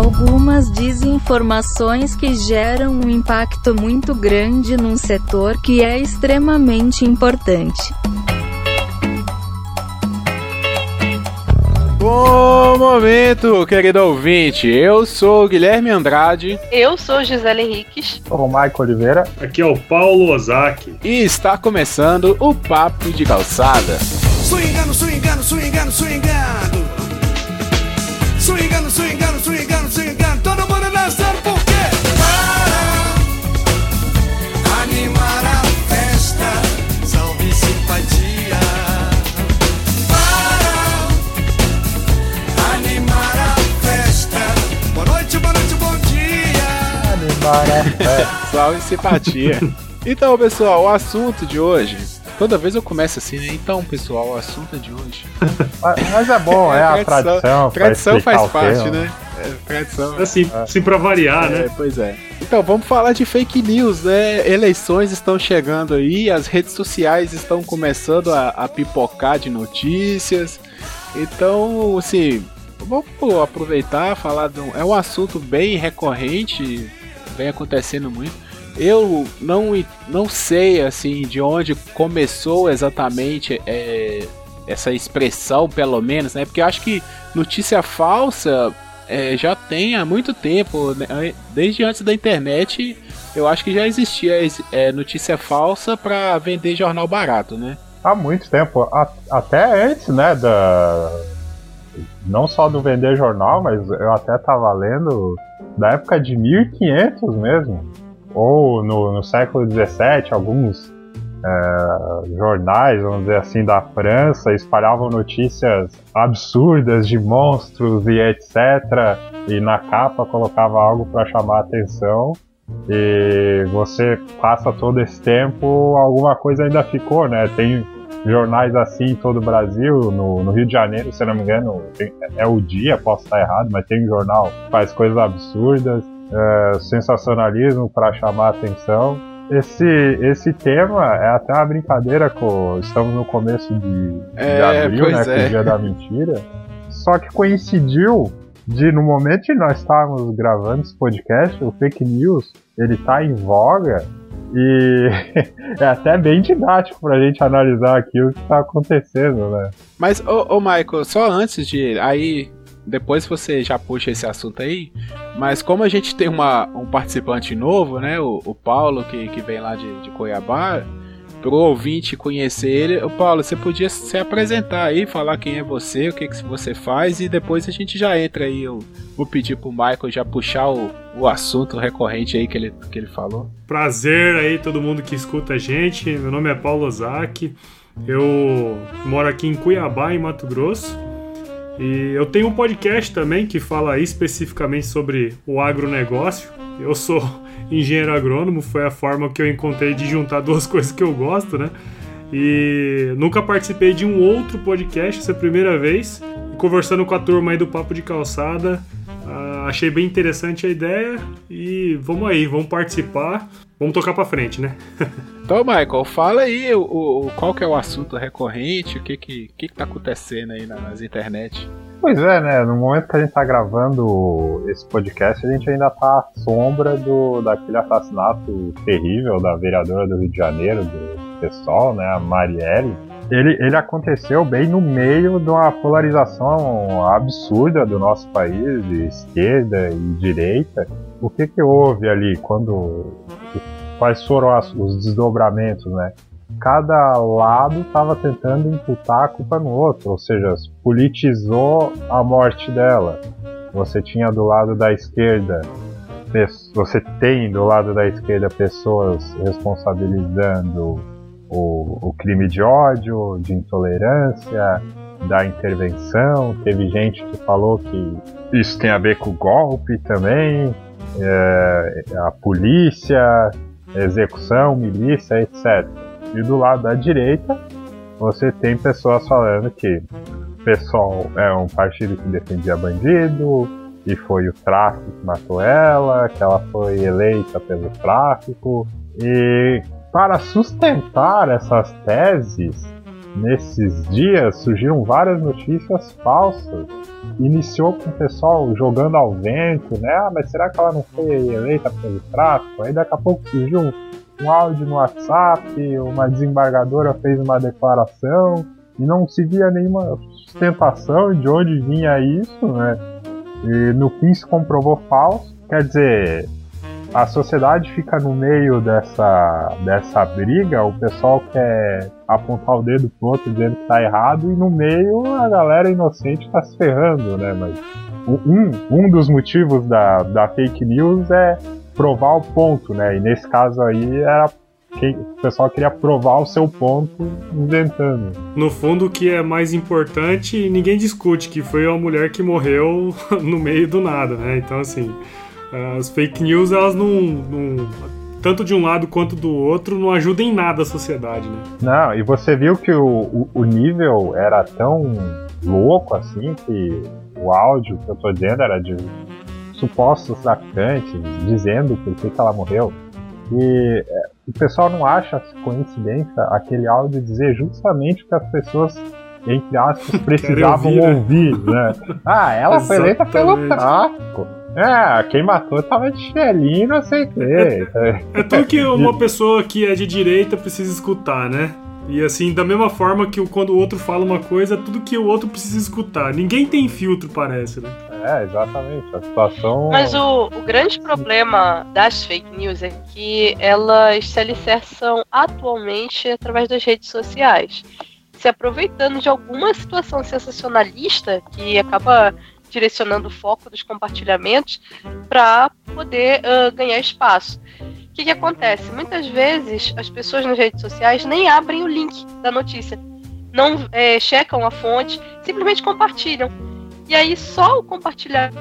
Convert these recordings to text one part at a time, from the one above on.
algumas desinformações que geram um impacto muito grande num setor que é extremamente importante. Bom momento, querido ouvinte. Eu sou o Guilherme Andrade. Eu sou Gisele Henriques. Sou o Maico Oliveira. Aqui é o Paulo Ozaki. E está começando o Papo de Calçada. Swingando, swingando, swingando, swingando. Swingando, swingando, swingando, swingando. Todo mundo dançando por quê? Para animar a festa, salve simpatia. Para animar a festa. Boa noite, bom dia. Animar a festa. Salve simpatia. Então, pessoal, o assunto de hoje... Toda vez eu começo assim, né? Então, pessoal, o assunto é de hoje. Mas é bom, é a tradição. Tradição faz parte, né? Tradição. Assim pra variar, né? Pois é. Então, vamos falar de fake news, né? Eleições estão chegando aí, as redes sociais estão começando a pipocar de notícias. Então, assim, vamos aproveitar, falar é um assunto bem recorrente, vem acontecendo muito. Eu não sei assim de onde começou exatamente essa expressão, pelo menos, né? Porque eu acho que notícia falsa já tem há muito tempo, né? Desde antes da internet. Eu acho que já existia notícia falsa para vender jornal barato, né? Há muito tempo, até antes, né? Não só do vender jornal, mas eu até estava lendo da época de 1500 mesmo. Ou no século XVII, alguns jornais, vamos dizer assim, da França espalhavam notícias absurdas de monstros e etc. E na capa colocava algo para chamar a atenção. E você passa todo esse tempo, alguma coisa ainda ficou, né? Tem jornais assim em todo o Brasil. No Rio de Janeiro, se não me engano, é o Dia, posso estar errado, mas tem um jornal que faz coisas absurdas. Sensacionalismo para chamar a atenção. Esse tema é até uma brincadeira estamos no começo de abril, né, com o Dia da Mentira. Só que coincidiu no momento que nós estávamos gravando esse podcast, o fake news, ele tá em voga e é até bem didático pra gente analisar aqui o que tá acontecendo, né? Mas, ô Michael, só antes de... Aí... Depois você já puxa esse assunto aí, mas como a gente tem um participante novo, né, o Paulo, que vem lá de Cuiabá, pro ouvinte conhecer ele, o Paulo, você podia se apresentar aí, falar quem é você, o que você faz, e depois a gente já entra aí, eu vou pedir pro Michael já puxar o assunto recorrente aí que ele falou. Prazer aí todo mundo que escuta a gente, meu nome é Paulo Ozaki, eu moro aqui em Cuiabá, em Mato Grosso. E eu tenho um podcast também que fala especificamente sobre o agronegócio. Eu sou engenheiro agrônomo, foi a forma que eu encontrei de juntar duas coisas que eu gosto, né? E nunca participei de um outro podcast, essa é a primeira vez. E conversando com a turma aí do Papo de Calçada, achei bem interessante a ideia e vamos participar, vamos tocar pra frente, né? Então, Michael, fala aí qual que é o assunto recorrente, o que tá acontecendo aí nas internet. Pois é, né? No momento que a gente tá gravando esse podcast, a gente ainda tá à sombra daquele assassinato terrível da vereadora do Rio de Janeiro, do PSOL, né? A Marielle. Ele aconteceu bem no meio de uma polarização absurda do nosso país, de esquerda e direita. O que houve ali quais foram os desdobramentos, né? Cada lado estava tentando imputar a culpa no outro, ou seja, politizou a morte dela. Você tinha do lado da esquerda, pessoas responsabilizando o crime de ódio, de intolerância, da intervenção. Teve gente que falou que isso tem a ver com o golpe também, a polícia, execução, milícia, etc. E do lado da direita, você tem pessoas falando que o PSOL é um partido que defendia bandido, e foi o tráfico que matou ela, que ela foi eleita pelo tráfico. E para sustentar essas teses, nesses dias surgiram várias notícias falsas. Iniciou com o pessoal jogando ao vento, né? Ah, mas será que ela não foi eleita pelo tráfico? Aí daqui a pouco surgiu um áudio no WhatsApp, uma desembargadora fez uma declaração e não se via nenhuma sustentação de onde vinha isso, né? E no fim se comprovou falso. Quer dizer, a sociedade fica no meio dessa briga, o pessoal quer apontar o dedo pro outro dizendo que tá errado, e no meio a galera inocente tá se ferrando, né? Mas um dos motivos da fake news é provar o ponto, né? E nesse caso aí era o pessoal queria provar o seu ponto inventando. No fundo, o que é mais importante, ninguém discute, que foi uma mulher que morreu no meio do nada, né? Então, assim, as fake news, elas não tanto de um lado quanto do outro, não ajudam em nada a sociedade, né? Não, e você viu que o nível era tão louco assim, que o áudio que eu tô dizendo era de supostos traficantes dizendo por que ela morreu. E o pessoal não acha coincidência aquele áudio dizer justamente o que as pessoas, entre aspas, precisavam ouvir, né? Ah, ela foi eleita pelo tráfico. Quem matou tava de chinelinho, não sei o quê. É tudo que uma pessoa que é de direita precisa escutar, né? E assim, da mesma forma que quando o outro fala uma coisa, tudo que o outro precisa escutar. Ninguém tem filtro, parece, né? Exatamente. A situação... Mas o grande problema das fake news é que elas se alicerçam atualmente através das redes sociais, se aproveitando de alguma situação sensacionalista que acaba direcionando o foco dos compartilhamentos para poder ganhar espaço. O que acontece? Muitas vezes as pessoas nas redes sociais nem abrem o link da notícia, não checam a fonte, simplesmente compartilham. E aí só o compartilhamento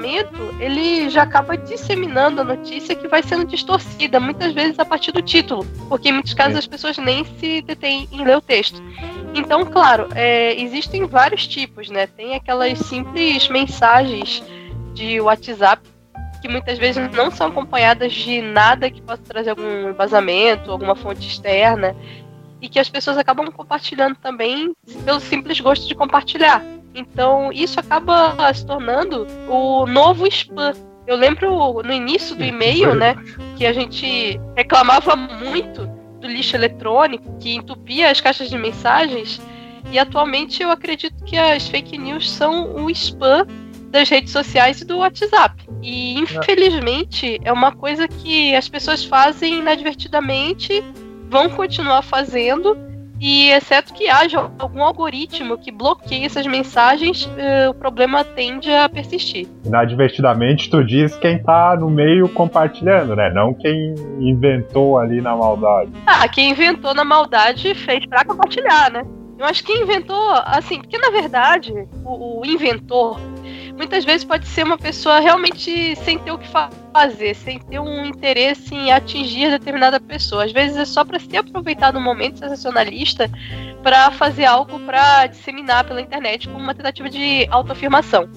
ele já acaba disseminando a notícia, que vai sendo distorcida, muitas vezes a partir do título, porque em muitos casos as pessoas nem se detêm em ler o texto. Então, claro, existem vários tipos, né? Tem aquelas simples mensagens de WhatsApp que muitas vezes não são acompanhadas de nada que possa trazer algum embasamento, alguma fonte externa, e que as pessoas acabam compartilhando também pelo simples gosto de compartilhar. Então, isso acaba se tornando o novo spam. Eu lembro no início do e-mail, né, que a gente reclamava muito do lixo eletrônico, que entupia as caixas de mensagens, e atualmente eu acredito que as fake news são o spam das redes sociais e do WhatsApp. E, infelizmente, é uma coisa que as pessoas fazem inadvertidamente, vão continuar fazendo, e exceto que haja algum algoritmo que bloqueie essas mensagens, o problema tende a persistir. Inadvertidamente, tu diz quem tá no meio compartilhando, né? Não quem inventou ali na maldade. Quem inventou na maldade fez pra compartilhar, né? Eu acho que inventou, assim, porque na verdade, o inventor, muitas vezes pode ser uma pessoa realmente sem ter o que fazer, sem ter um interesse em atingir determinada pessoa. Às vezes é só para se aproveitar do momento sensacionalista para fazer algo para disseminar pela internet como uma tentativa de autoafirmação.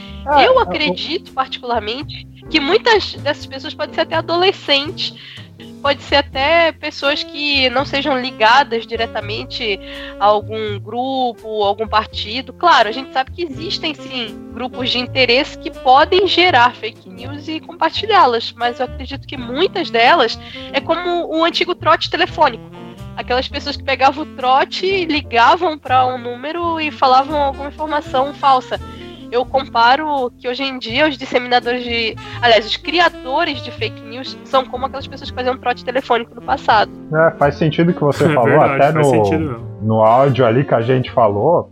Eu acredito particularmente que muitas dessas pessoas podem ser até adolescentes, pode ser até pessoas que não sejam ligadas diretamente a algum grupo, algum partido. Claro, a gente sabe que existem sim grupos de interesse que podem gerar fake news e compartilhá-las, mas eu acredito que muitas delas é como o antigo trote telefônico. Aquelas pessoas que pegavam o trote, ligavam para um número e falavam alguma informação falsa. Eu comparo que hoje em dia os disseminadores os criadores de fake news são como aquelas pessoas que faziam trote telefônico no passado. Faz sentido o que você falou, verdade, até no áudio ali que a gente falou,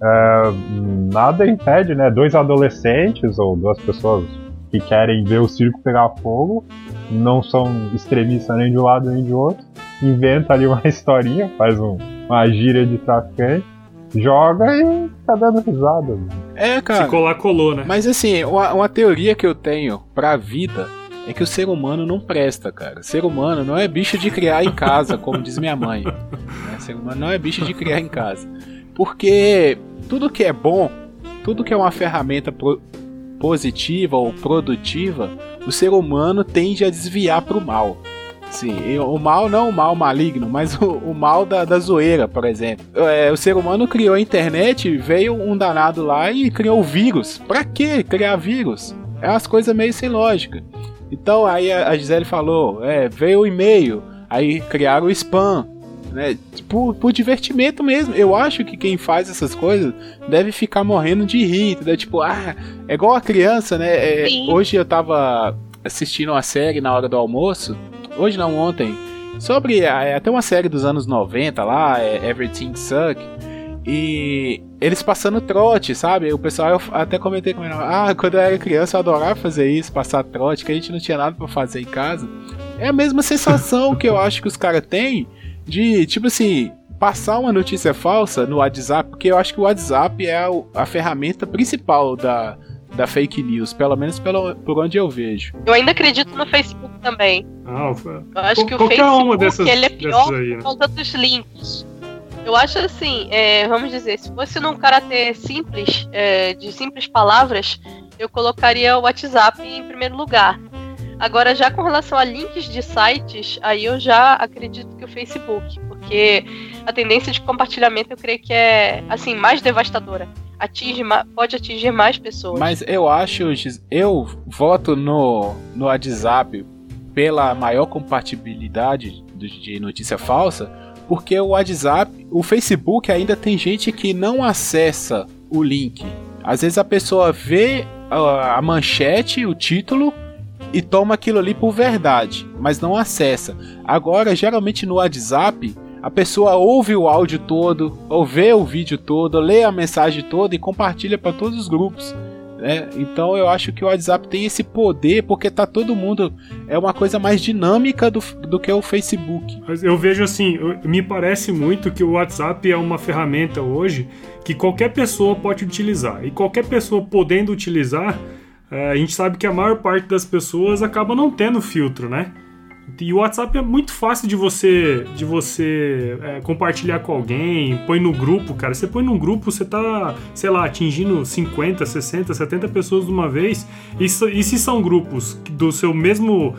nada impede, né? Dois adolescentes ou duas pessoas que querem ver o circo pegar fogo, não são extremistas nem de um lado nem de outro, inventa ali uma historinha, faz uma gíria de traficante, joga e tá dando risada. Cara. Se colar, colou, né? Mas assim, uma teoria que eu tenho pra vida é que o ser humano não presta, cara. O ser humano não é bicho de criar em casa, como diz minha mãe. O ser humano não é bicho de criar em casa. Porque tudo que é bom, tudo que é uma ferramenta positiva ou produtiva, o ser humano tende a desviar pro mal. Sim, e o mal não o mal maligno, mas o mal da zoeira, por exemplo. O ser humano criou a internet, veio um danado lá e criou o vírus. Pra que criar vírus? É umas coisas meio sem lógica. Então aí a Gisele falou, veio o e-mail, aí criaram o spam, né? Por divertimento mesmo. Eu acho que quem faz essas coisas deve ficar morrendo de rir, entendeu? Tipo, é igual a criança, né? Hoje eu tava assistindo uma série na hora do almoço, hoje não, ontem, sobre até uma série dos anos 90 lá, Everything Suck, e eles passando trote, sabe? O pessoal, eu até comentei com ele, quando eu era criança eu adorava fazer isso, passar trote, que a gente não tinha nada pra fazer em casa. É a mesma sensação que eu acho que os caras têm de, tipo assim, passar uma notícia falsa no WhatsApp, porque eu acho que o WhatsApp é a ferramenta principal da fake news, pelo menos por onde eu vejo. Eu ainda acredito no Facebook também. Eu acho que o Facebook ele é pior por causa dos links. Eu acho assim, vamos dizer, se fosse num caráter simples, de simples palavras, eu colocaria o WhatsApp em primeiro lugar. Agora, já com relação a links de sites, aí eu já acredito que o Facebook, porque a tendência de compartilhamento eu creio que é, assim, mais devastadora. Pode atingir mais pessoas. Mas eu voto no WhatsApp pela maior compatibilidade de notícia falsa, porque o WhatsApp, o Facebook ainda tem gente que não acessa o link. Às vezes a pessoa vê a manchete, o título, e toma aquilo ali por verdade, mas não acessa. Agora, geralmente no WhatsApp, a pessoa ouve o áudio todo, ou vê o vídeo todo, lê a mensagem toda e compartilha para todos os grupos. Então eu acho que o WhatsApp tem esse poder, porque tá todo mundo, é uma coisa mais dinâmica do que o Facebook. Mas eu vejo assim, me parece muito que o WhatsApp é uma ferramenta hoje que qualquer pessoa pode utilizar, e qualquer pessoa podendo utilizar, a gente sabe que a maior parte das pessoas acaba não tendo filtro, né? E o WhatsApp é muito fácil de você compartilhar com alguém, põe no grupo, cara. Você põe num grupo, você tá, sei lá, atingindo 50, 60, 70 pessoas de uma vez. E se são grupos do seu mesmo...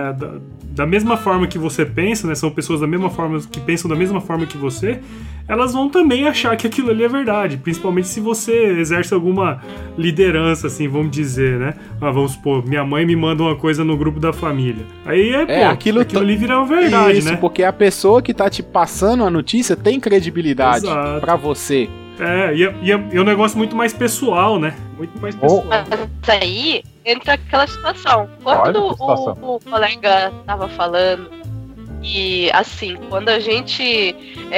da mesma forma que você pensa, né? São pessoas da mesma forma, que pensam da mesma forma que você, elas vão também achar que aquilo ali é verdade, principalmente se você exerce alguma liderança, assim, vamos dizer, né? Vamos supor, minha mãe me manda uma coisa no grupo da família. Aí aquilo ali vira uma verdade, isso, né? Porque a pessoa que tá te passando a notícia tem credibilidade pra você. E é um negócio muito mais pessoal, né? Muito mais pessoal. Mas aí entra aquela situação. Quando o colega tava falando, e assim, quando a gente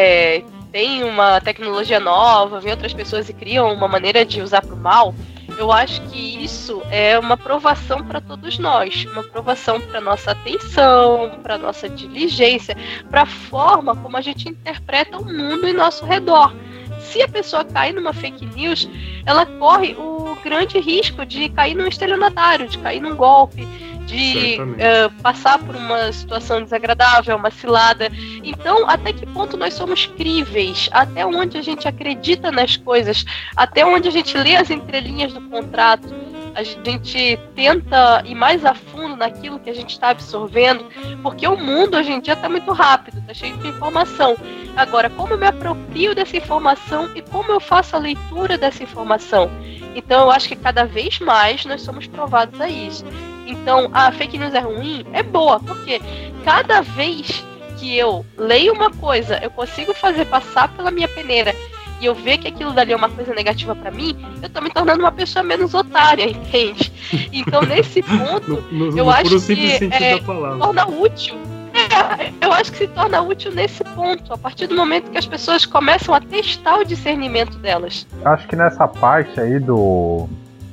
tem uma tecnologia nova, vê outras pessoas e criam uma maneira de usar pro mal, eu acho que isso é uma provação para todos nós, uma provação para nossa atenção, para nossa diligência, para a forma como a gente interpreta o mundo em nosso redor. Se a pessoa cai numa fake news, ela corre o grande risco de cair num estelionatário, de cair num golpe, de passar por uma situação desagradável, uma cilada. Então, até que ponto nós somos críveis? Até onde a gente acredita nas coisas? Até onde a gente lê as entrelinhas do contrato? A gente tenta ir mais a fundo naquilo que a gente está absorvendo, porque o mundo hoje em dia está muito rápido, está cheio de informação. Agora, como eu me aproprio dessa informação e como eu faço a leitura dessa informação? Então, eu acho que cada vez mais nós somos provados a isso. Então, a fake news é ruim? É boa, porque cada vez que eu leio uma coisa, eu consigo fazer passar pela minha peneira e eu ver que aquilo dali é uma coisa negativa pra mim, eu tô me tornando uma pessoa menos otária, entende? Então, nesse ponto, eu acho que torna útil. Eu acho que se torna útil nesse ponto, a partir do momento que as pessoas começam a testar o discernimento delas. Acho que nessa parte aí dos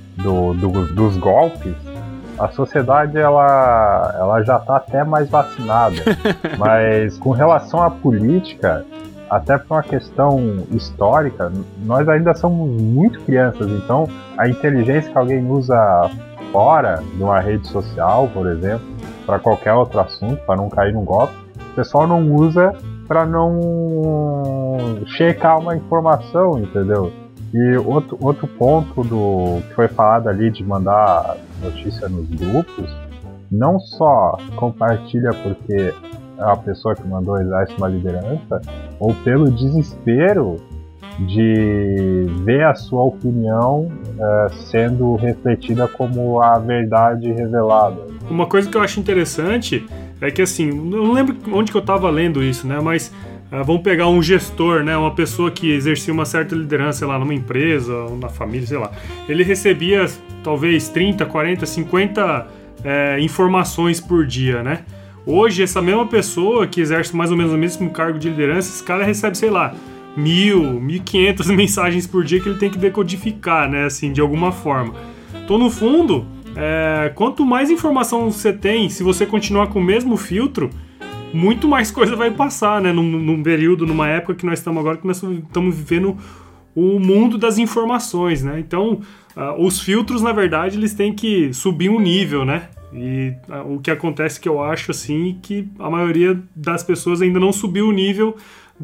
golpes, a sociedade ela já tá até mais vacinada. Mas com relação à política, até por uma questão histórica, nós ainda somos muito crianças, então a inteligência que alguém usa fora de uma rede social, por exemplo, para qualquer outro assunto, para não cair num golpe, o pessoal não usa para não checar uma informação, entendeu? E outro ponto do que foi falado ali de mandar notícia nos grupos, não só compartilha porque é a pessoa que mandou exerce uma liderança, ou pelo desespero de ver a sua opinião sendo refletida como a verdade revelada. Uma coisa que eu acho interessante é que, assim, eu não lembro onde que eu estava lendo isso, né, mas vamos pegar um gestor, né, uma pessoa que exercia uma certa liderança, sei lá, numa empresa ou na família, sei lá. Ele recebia talvez 30, 40, 50 informações por dia, né? Hoje, essa mesma pessoa que exerce mais ou menos o mesmo cargo de liderança, esse cara recebe, sei lá, 1.000, 1.500 mensagens por dia que ele tem que decodificar, né, assim, de alguma forma. Então, no fundo, quanto mais informação você tem, se você continuar com o mesmo filtro, muito mais coisa vai passar, né, num período, numa época que nós estamos agora, que nós estamos vivendo o mundo das informações, né? Então, os filtros, na verdade, eles têm que subir um nível, né? E o que acontece, que eu acho, assim, que a maioria das pessoas ainda não subiu o nível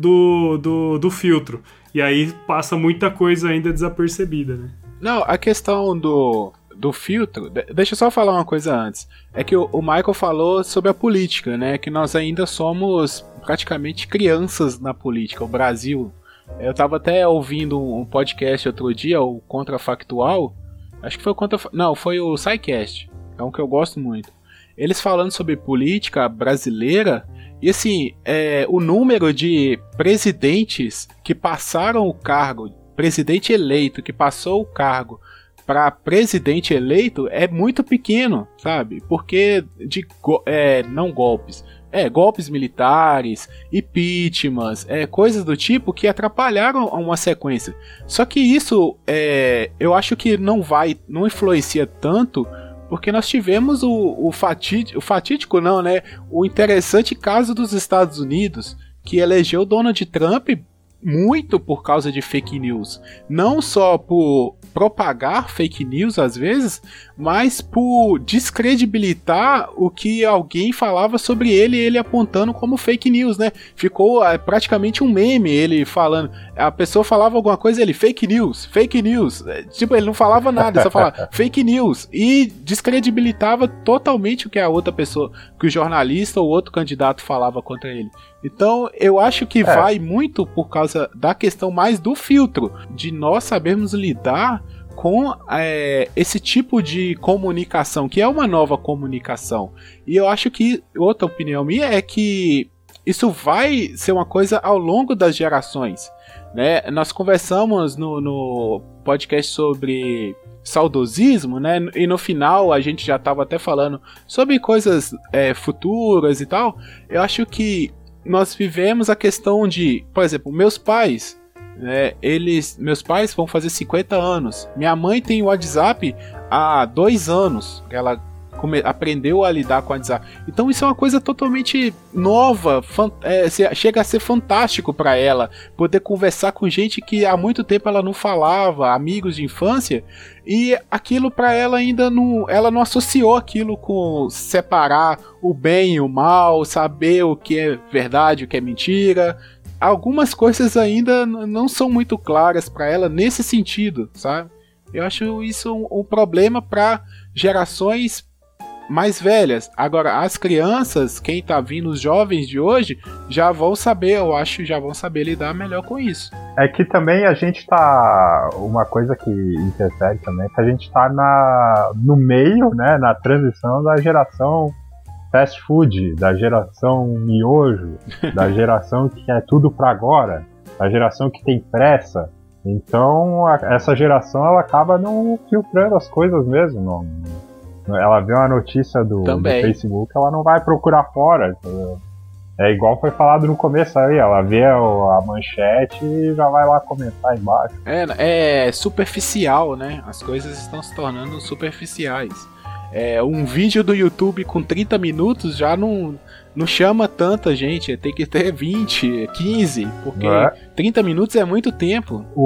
do filtro. E aí passa muita coisa ainda desapercebida, né? Não, a questão do filtro, deixa eu só falar uma coisa antes. É que o Michael falou sobre a política, né? Que nós ainda somos praticamente crianças na política. O Brasil... Eu tava até ouvindo um podcast outro dia, o Contrafactual. Acho que foi o Não, foi o SciCast. É um que eu gosto muito. Eles falando sobre política brasileira. E assim, o número de presidentes que passaram o cargo, presidente eleito que passou o cargo para presidente eleito é muito pequeno, sabe? Porque não golpes. Golpes militares, impeachments, coisas do tipo que atrapalharam uma sequência. Só que isso, eu acho que não influencia tanto, porque nós tivemos o fatídico não, né? O interessante caso dos Estados Unidos, que elegeu Donald Trump muito por causa de fake news. Não só por propagar fake news às vezes, mas por descredibilitar o que alguém falava sobre ele apontando como fake news, né? Ficou praticamente um meme ele falando, a pessoa falava alguma coisa, ele fake news, tipo, ele não falava nada, só falava fake news, e descredibilitava totalmente o que a outra pessoa, que o jornalista ou outro candidato falava contra ele. Então, eu acho que vai muito por causa da questão mais do filtro, de nós sabermos lidar com esse tipo de comunicação, que é uma nova comunicação. E eu acho que, outra opinião minha é que isso vai ser uma coisa ao longo das gerações, né? Nós conversamos no podcast sobre saudosismo, né? E no final a gente já estava até falando sobre coisas futuras e tal. Eu acho que nós vivemos a questão de, por exemplo, meus pais, né, meus pais vão fazer 50 anos. Minha mãe tem o WhatsApp há 2 anos. Ela aprendeu a lidar com o WhatsApp. Então isso é uma coisa totalmente nova. Chega a ser fantástico para ela poder conversar com gente que há muito tempo ela não falava, amigos de infância. E aquilo para ela ainda não, ela não associou aquilo com separar o bem e o mal, saber o que é verdade, o que é mentira. Algumas coisas ainda não são muito claras para ela nesse sentido, sabe? Eu acho isso um problema para gerações mais velhas. Agora, as crianças, quem tá vindo, os jovens de hoje, já vão saber lidar melhor com isso. É que também a gente tá... Uma coisa que interfere também é que a gente tá no meio, né, na transição da geração fast food, da geração miojo, da geração que é tudo pra agora, da geração que tem pressa. Então, essa geração, ela acaba não filtrando as coisas mesmo, ela vê uma notícia do Facebook, ela não vai procurar fora, entendeu? É igual foi falado no começo aí, ela vê a manchete e já vai lá comentar embaixo. É superficial, né? As coisas estão se tornando superficiais. Um vídeo do YouTube com 30 minutos já não chama tanta gente, tem que ter 20, 15, porque 30 minutos é muito tempo. O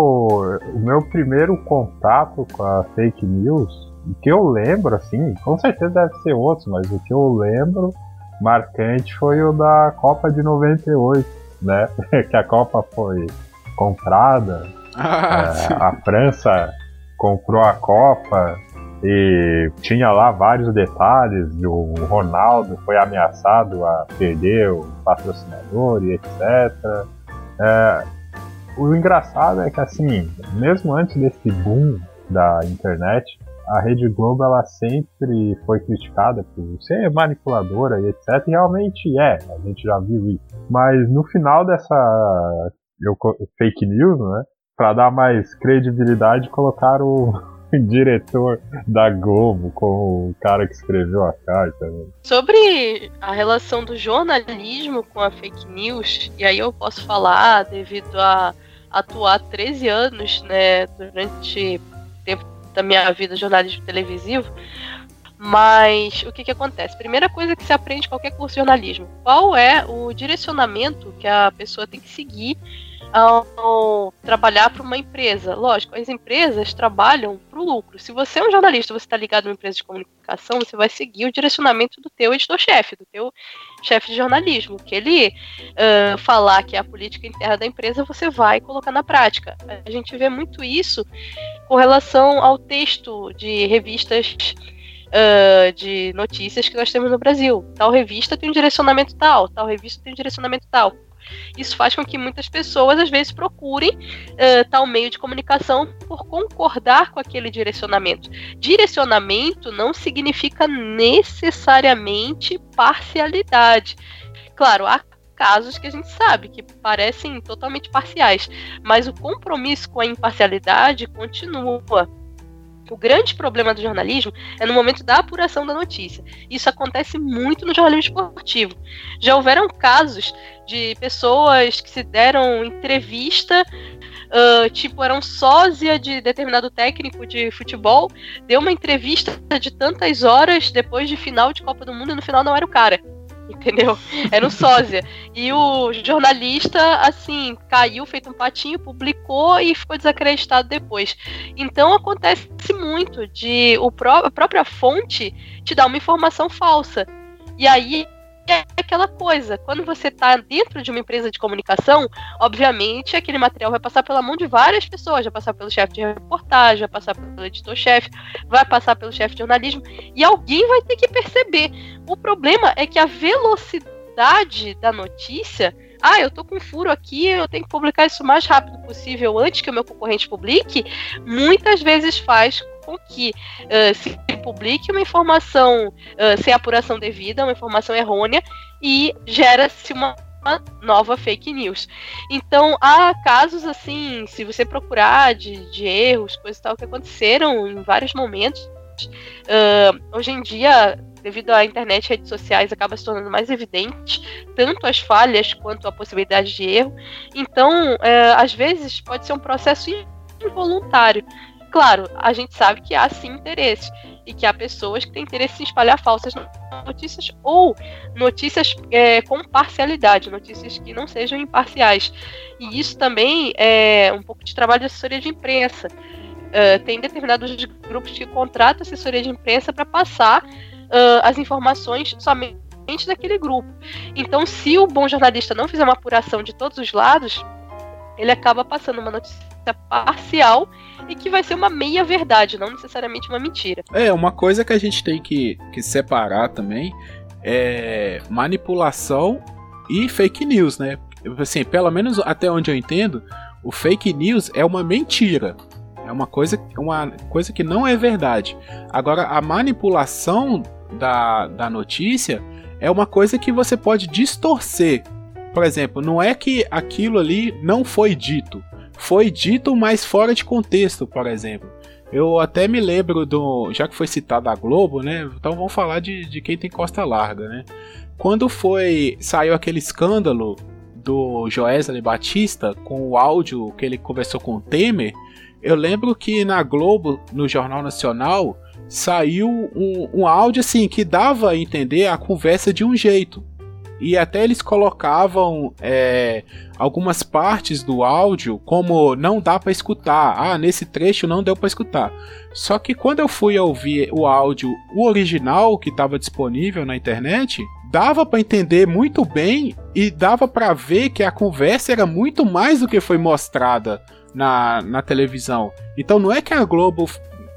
meu primeiro contato com a fake news, o que eu lembro, assim, com certeza deve ser outros, mas o que eu lembro marcante foi o da Copa de 98, né? Que a Copa foi comprada, a França comprou a Copa E tinha lá vários detalhes, o Ronaldo foi ameaçado a perder o patrocinador e etc. O engraçado é que, assim, mesmo antes desse boom da internet, a Rede Globo ela sempre foi criticada por ser manipuladora e etc. E realmente a gente já viu isso. Mas no final dessa fake news, né, para dar mais credibilidade, colocaram o diretor da Globo como o cara que escreveu a carta. Né? Sobre a relação do jornalismo com a fake news, e aí eu posso falar devido a atuar 13 anos, né, durante o tempo da minha vida jornalismo televisivo, mas o que acontece? Primeira coisa que se aprende em qualquer curso de jornalismo, qual é o direcionamento que a pessoa tem que seguir ao trabalhar para uma empresa. Lógico, as empresas trabalham para o lucro. Se você é um jornalista, você está ligado a uma empresa de comunicação, você vai seguir o direcionamento do teu editor-chefe, do teu chefe de jornalismo. Que ele falar que é a política interna da empresa, você vai colocar na prática. A gente vê muito isso com relação ao texto de revistas de notícias que nós temos no Brasil. Tal revista tem um direcionamento tal revista tem um direcionamento tal. Isso faz com que muitas pessoas, às vezes, procurem tal meio de comunicação por concordar com aquele direcionamento. Direcionamento não significa necessariamente parcialidade. Claro, há casos que a gente sabe que parecem totalmente parciais, mas o compromisso com a imparcialidade continua. O grande problema do jornalismo é no momento da apuração da notícia. Isso acontece muito no jornalismo esportivo. Já houveram casos de pessoas que se deram entrevista, eram sósia de determinado técnico de futebol, deu uma entrevista de tantas horas depois de final de Copa do Mundo e no final não era o cara. Entendeu? Era um sósia. E o jornalista, assim, caiu, feito um patinho, publicou e ficou desacreditado depois. Então acontece muito de a própria fonte te dar uma informação falsa. E aí é aquela coisa, quando você está dentro de uma empresa de comunicação, obviamente aquele material vai passar pela mão de várias pessoas, vai passar pelo chefe de reportagem, vai passar pelo editor-chefe, vai passar pelo chefe de jornalismo, e alguém vai ter que perceber. O problema é que a velocidade da notícia, eu tô com um furo aqui, eu tenho que publicar isso o mais rápido possível antes que o meu concorrente publique, muitas vezes faz com que se publique uma informação sem apuração devida, uma informação errônea, e gera-se uma nova fake news. Então, há casos assim, se você procurar de erros, coisas e tal, que aconteceram em vários momentos. Hoje em dia, devido à internet e redes sociais, acaba se tornando mais evidente tanto as falhas quanto a possibilidade de erro. Então, às vezes, pode ser um processo involuntário. Claro, a gente sabe que há sim interesse e que há pessoas que têm interesse em espalhar falsas notícias ou notícias com parcialidade, notícias que não sejam imparciais. E isso também é um pouco de trabalho de assessoria de imprensa. Tem determinados grupos que contratam assessoria de imprensa para passar as informações somente daquele grupo. Então, se o bom jornalista não fizer uma apuração de todos os lados, ele acaba passando uma notícia parcial e que vai ser uma meia-verdade, não necessariamente uma mentira. Uma coisa que a gente tem que separar também é manipulação e fake news, né? Assim, pelo menos até onde eu entendo, o fake news é uma mentira. É uma coisa que não é verdade. Agora, a manipulação da notícia é uma coisa que você pode distorcer. Por exemplo, não é que aquilo ali não foi dito. Foi dito, mas fora de contexto, por exemplo. Eu até me lembro já que foi citado a Globo, né? Então vamos falar de quem tem costa larga, né? Quando saiu aquele escândalo do Joesley Batista com o áudio que ele conversou com o Temer, eu lembro que na Globo, no Jornal Nacional, saiu um áudio assim que dava a entender a conversa de um jeito. E até eles colocavam algumas partes do áudio como não dá para escutar. Nesse trecho não deu para escutar. Só que quando eu fui ouvir o áudio, o original que estava disponível na internet, dava para entender muito bem e dava para ver que a conversa era muito mais do que foi mostrada na televisão. Então não é que a Globo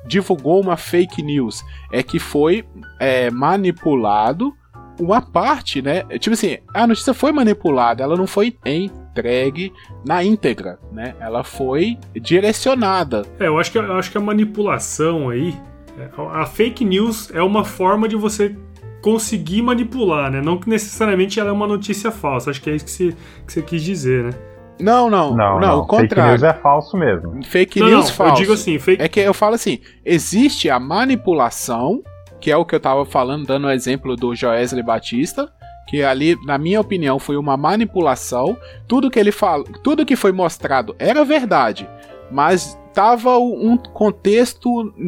divulgou uma fake news, é que foi manipulado uma parte, né? Tipo assim, a notícia foi manipulada, ela não foi entregue na íntegra, né? Ela foi direcionada. Eu acho que a manipulação aí, a fake news é uma forma de você conseguir manipular, né? Não que necessariamente ela é uma notícia falsa. Acho que é isso que você quis dizer, né? Não, o contrário. Fake news é falso mesmo. Fake news falso. Eu digo assim, É que eu falo assim, existe a manipulação, que é o que eu tava falando, dando o exemplo do Joesley Batista, que ali, na minha opinião, foi uma manipulação. Tudo que ele fala, tudo que foi mostrado era verdade, mas tava um contexto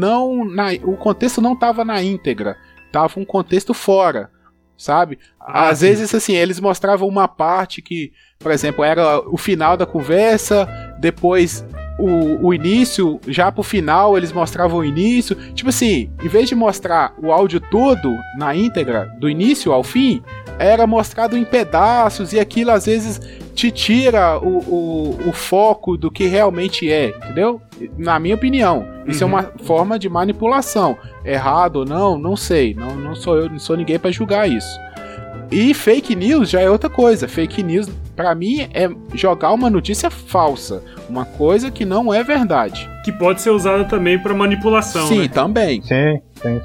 o contexto não tava na íntegra, tava um contexto fora, sabe? Às vezes assim, eles mostravam uma parte que, por exemplo, era o final da conversa, depois o início, já pro final eles mostravam o início. Tipo assim, em vez de mostrar o áudio todo na íntegra, do início ao fim, era mostrado em pedaços, e aquilo às vezes te tira o foco do que realmente é, entendeu? Na minha opinião, isso é uma forma de manipulação. Errado ou não sei, não sou eu, não sou ninguém pra julgar isso. E fake news já é outra coisa. Fake news, pra mim, é jogar uma notícia falsa, uma coisa que não é verdade. Que pode ser usada também pra manipulação, Sim, né? também. Sim.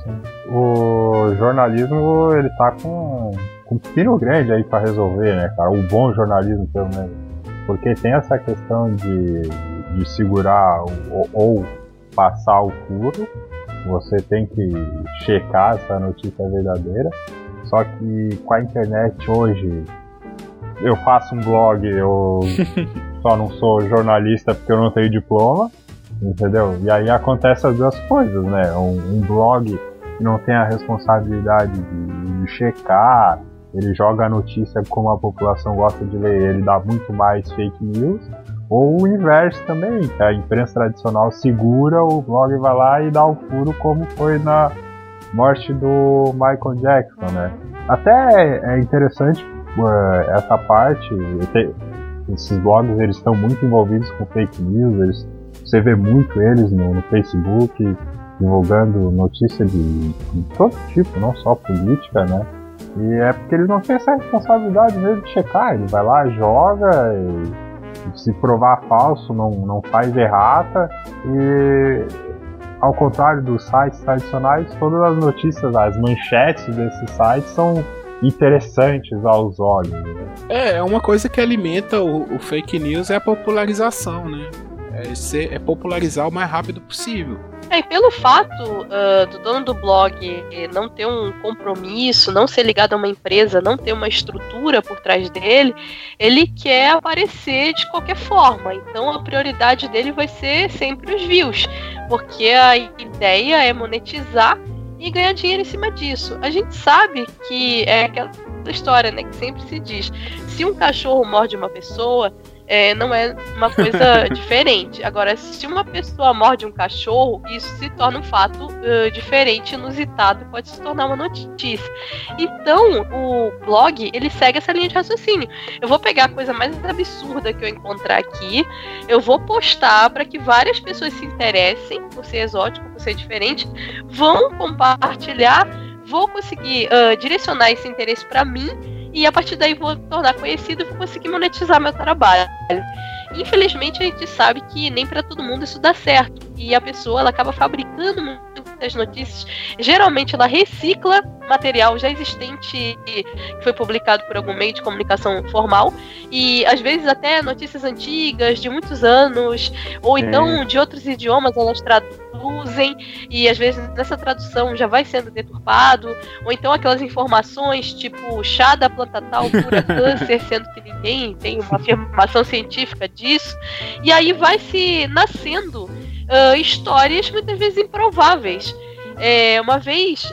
O jornalismo, ele tá com um pepino grande aí pra resolver, né, cara? O bom jornalismo, pelo menos. Porque tem essa questão de segurar ou passar o furo. Você tem que checar se a notícia é verdadeira. Só que com a internet hoje, eu faço um blog, eu só não sou jornalista porque eu não tenho diploma, entendeu? E aí acontece as duas coisas, né? Um blog que não tem a responsabilidade de checar, ele joga a notícia como a população gosta de ler, ele dá muito mais fake news. Ou o inverso também, que a imprensa tradicional segura, o blog vai lá e dá o furo, como foi na morte do Michael Jackson, né? Até é interessante essa parte, esses blogs, eles estão muito envolvidos com fake news, você vê muito eles no Facebook, divulgando notícia de todo tipo, não só política, né? E é porque eles não têm essa responsabilidade mesmo de checar, ele vai lá, joga, e se provar falso, não faz errata, e ao contrário dos sites tradicionais, todas as notícias, as manchetes desses sites são interessantes aos olhos. Né? É uma coisa que alimenta o fake news, é a popularização, né? É popularizar o mais rápido possível. E pelo fato do dono do blog não ter um compromisso, não ser ligado a uma empresa, não ter uma estrutura por trás dele, ele quer aparecer de qualquer forma. Então a prioridade dele vai ser sempre os views, porque a ideia é monetizar e ganhar dinheiro em cima disso. A gente sabe que é aquela história, né, que sempre se diz, se um cachorro morde uma pessoa, não é uma coisa diferente. Agora, se uma pessoa morde um cachorro, isso se torna um fato diferente, inusitado, e pode se tornar uma notícia. Então, o blog, ele segue essa linha de raciocínio. Eu vou pegar a coisa mais absurda que eu encontrar aqui, eu vou postar para que várias pessoas se interessem por ser exótico, por ser diferente, vão compartilhar, vou conseguir direcionar esse interesse para mim, e a partir daí vou tornar conhecido e vou conseguir monetizar meu trabalho. Infelizmente a gente sabe que nem para todo mundo isso dá certo, e a pessoa ela acaba fabricando muitas notícias. Geralmente ela recicla material já existente que foi publicado por algum meio de comunicação formal, e às vezes até notícias antigas de muitos anos, ou então de outros idiomas elas traduzem, e às vezes nessa tradução já vai sendo deturpado, ou então aquelas informações tipo chá da planta tal cura câncer, sendo que ninguém tem uma afirmação científica disso, e aí vai se nascendo histórias muitas vezes improváveis. Uma vez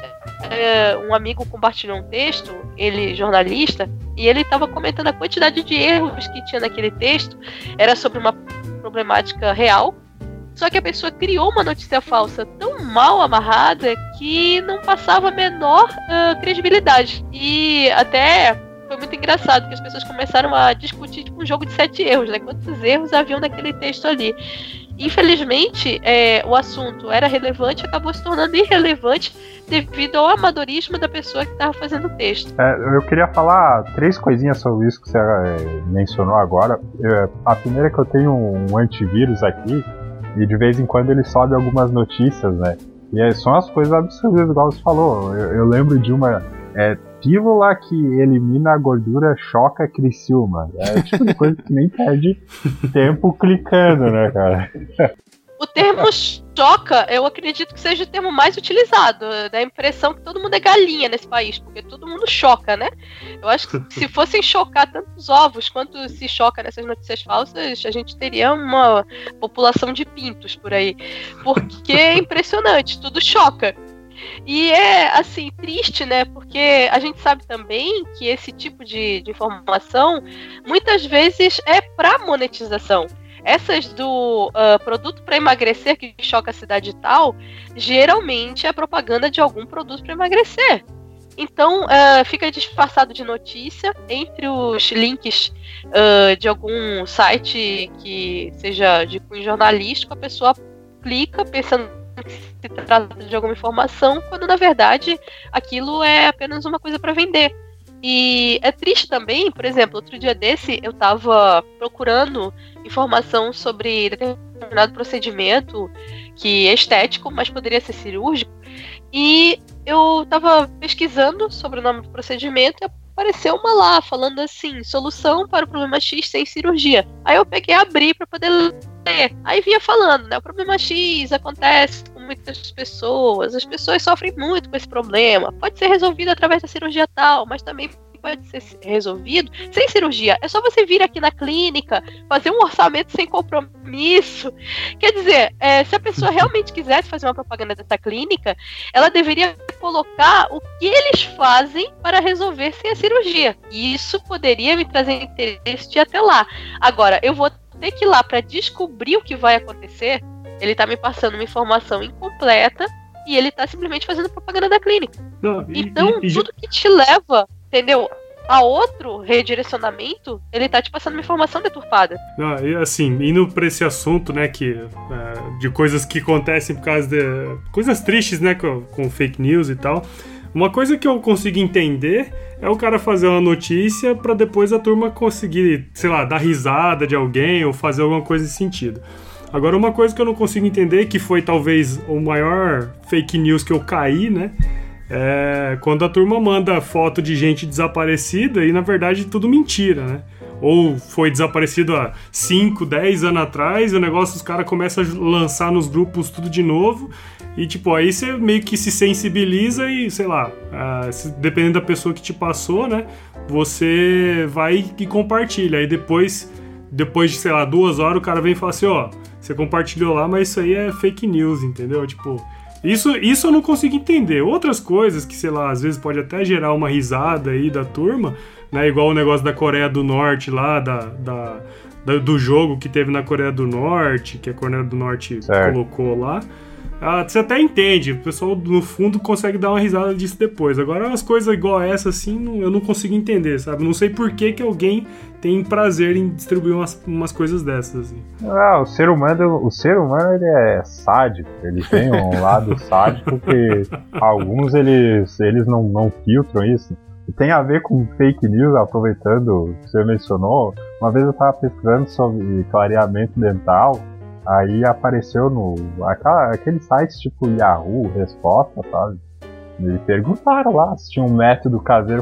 um amigo compartilhou um texto, ele jornalista, e ele estava comentando a quantidade de erros que tinha naquele texto. Era sobre uma problemática real, só que a pessoa criou uma notícia falsa tão mal amarrada que não passava a menor credibilidade. E até foi muito engraçado que as pessoas começaram a discutir tipo um jogo de 7 erros, né? Quantos erros haviam naquele texto ali. infelizmente, o assunto era relevante, acabou se tornando irrelevante devido ao amadorismo da pessoa que estava fazendo o texto. Eu queria falar 3 coisinhas sobre isso que você mencionou agora. A primeira é que eu tenho um antivírus aqui e de vez em quando ele sobe algumas notícias, né? E são as coisas absurdas, igual você falou. Eu lembro de uma... pílula que elimina a gordura choca Criciúma. É o tipo de coisa que nem perde tempo clicando, né, cara? O termo choca, eu acredito que seja o termo mais utilizado. Dá a impressão que todo mundo é galinha nesse país, porque todo mundo choca, né? Eu acho que se fossem chocar tantos ovos quanto se choca nessas notícias falsas, a gente teria uma população de pintos por aí. Porque é impressionante, tudo choca. E é, assim, triste, né? Porque a gente sabe também que esse tipo de informação muitas vezes é para monetização. Essas do produto para emagrecer que choca a cidade e tal, geralmente é propaganda de algum produto para emagrecer. Então, fica disfarçado de notícia entre os links de algum site que seja de cunho jornalístico, a pessoa clica pensando que se trata de alguma informação, quando na verdade aquilo é apenas uma coisa para vender. E é triste também, por exemplo, outro dia desse eu estava procurando informação sobre determinado procedimento que é estético, mas poderia ser cirúrgico, e eu estava pesquisando sobre o nome do procedimento e apareceu uma lá falando assim: solução para o problema X sem cirurgia. Aí eu peguei e abri para poder ler. Aí vinha falando, né? O problema X acontece com muitas pessoas, as pessoas sofrem muito com esse problema. Pode ser resolvido através da cirurgia tal, mas também pode ser resolvido sem cirurgia. É só você vir aqui na clínica, fazer um orçamento sem compromisso. Quer dizer, se a pessoa realmente quisesse fazer uma propaganda dessa clínica, ela deveria colocar o que eles fazem para resolver sem a cirurgia. E isso poderia me trazer interesse de ir até lá. Agora, eu vou ter que ir lá para descobrir o que vai acontecer. Ele tá me passando uma informação incompleta e ele tá simplesmente fazendo propaganda da clínica. Não, tudo que te leva, entendeu, a outro redirecionamento, ele tá te passando uma informação deturpada. Não, e assim, indo pra esse assunto, né, de coisas que acontecem por causa de coisas tristes, né, com fake news e tal. Uma coisa que eu consigo entender é o cara fazer uma notícia pra depois a turma conseguir, sei lá, dar risada de alguém ou fazer alguma coisa nesse sentido. Agora, uma coisa que eu não consigo entender, que foi talvez o maior fake news que eu caí, né? É quando a turma manda foto de gente desaparecida e, na verdade, tudo mentira, né? Ou foi desaparecido há 5, 10 anos atrás, e o negócio, os caras começam a lançar nos grupos tudo de novo, e, tipo, aí você meio que se sensibiliza e, sei lá, dependendo da pessoa que te passou, né? Você vai e compartilha. Aí depois de, sei lá, 2 horas, o cara vem e fala assim, ó, você compartilhou lá, mas isso aí é fake news, entendeu? Tipo, isso eu não consigo entender. Outras coisas que, sei lá, às vezes pode até gerar uma risada aí da turma, né? Igual o negócio da Coreia do Norte lá, do jogo que teve na Coreia do Norte, que a Coreia do Norte colocou lá. Você até entende, o pessoal no fundo consegue dar uma risada disso depois. Agora, umas coisas igual essa, assim, eu não consigo entender, sabe? Não sei por que alguém tem prazer em distribuir umas coisas dessas. Assim. O ser humano ele é sádico, ele tem um lado sádico que alguns eles não filtram isso. E tem a ver com fake news, aproveitando o que você mencionou. Uma vez eu estava pesquisando sobre clareamento dental. Aí apareceu aquele site tipo Yahoo, Resposta, sabe? Me perguntaram lá se tinha um método caseiro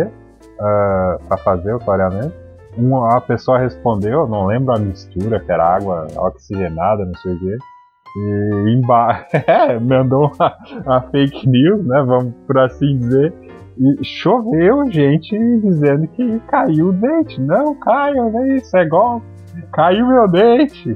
pra fazer o clareamento. Uma pessoa respondeu, não lembro a mistura, que era água oxigenada, não sei o quê. E mandou uma fake news, né? Vamos por assim dizer. E choveu gente dizendo que caiu o dente. Não, caiu, isso é golpe. Caiu meu dente.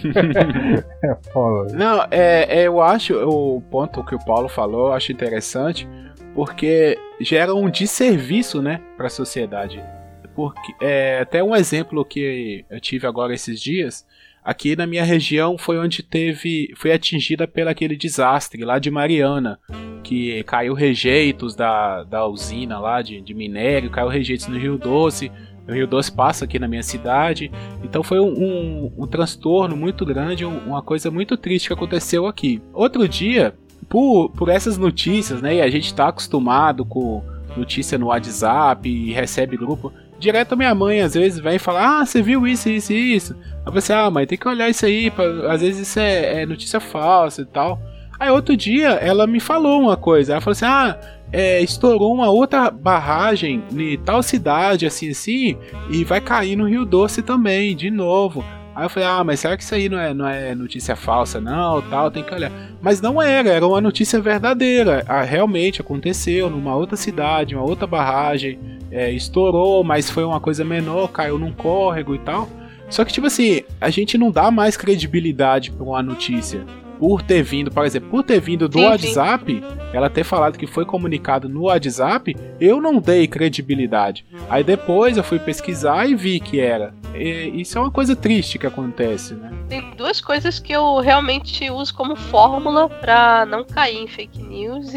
Não, eu acho o ponto que o Paulo falou, eu acho interessante, porque gera um desserviço, né, para a sociedade. Porque até um exemplo que eu tive agora esses dias, aqui na minha região foi onde foi atingida pelo aquele desastre lá de Mariana, que caiu rejeitos da usina lá de minério, caiu rejeitos no Rio Doce. O Rio Doce passa aqui na minha cidade. Então foi um transtorno muito grande, uma coisa muito triste que aconteceu aqui. Outro dia, por essas notícias, né? E a gente tá acostumado com notícia no WhatsApp e recebe grupo. Direto a minha mãe às vezes vem e fala: você viu isso, isso e isso? Eu falei assim: mãe, tem que olhar isso aí, às vezes isso é notícia falsa e tal. Aí outro dia ela me falou uma coisa, ela falou assim: estourou uma outra barragem em tal cidade, assim, e vai cair no Rio Doce também, de novo. Aí eu falei: mas será que isso aí não é notícia falsa não, tal, tem que olhar. Mas não era uma notícia verdadeira, realmente aconteceu numa outra cidade, uma outra barragem, estourou, mas foi uma coisa menor, caiu num córrego e tal. Só que tipo assim, a gente não dá mais credibilidade pra uma notícia. Por ter vindo, por exemplo, do WhatsApp, ela ter falado que foi comunicado no WhatsApp, eu não dei credibilidade. Aí depois eu fui pesquisar e vi que era. Isso é uma coisa triste que acontece, né? Tem duas coisas que eu realmente uso como fórmula pra não cair em fake news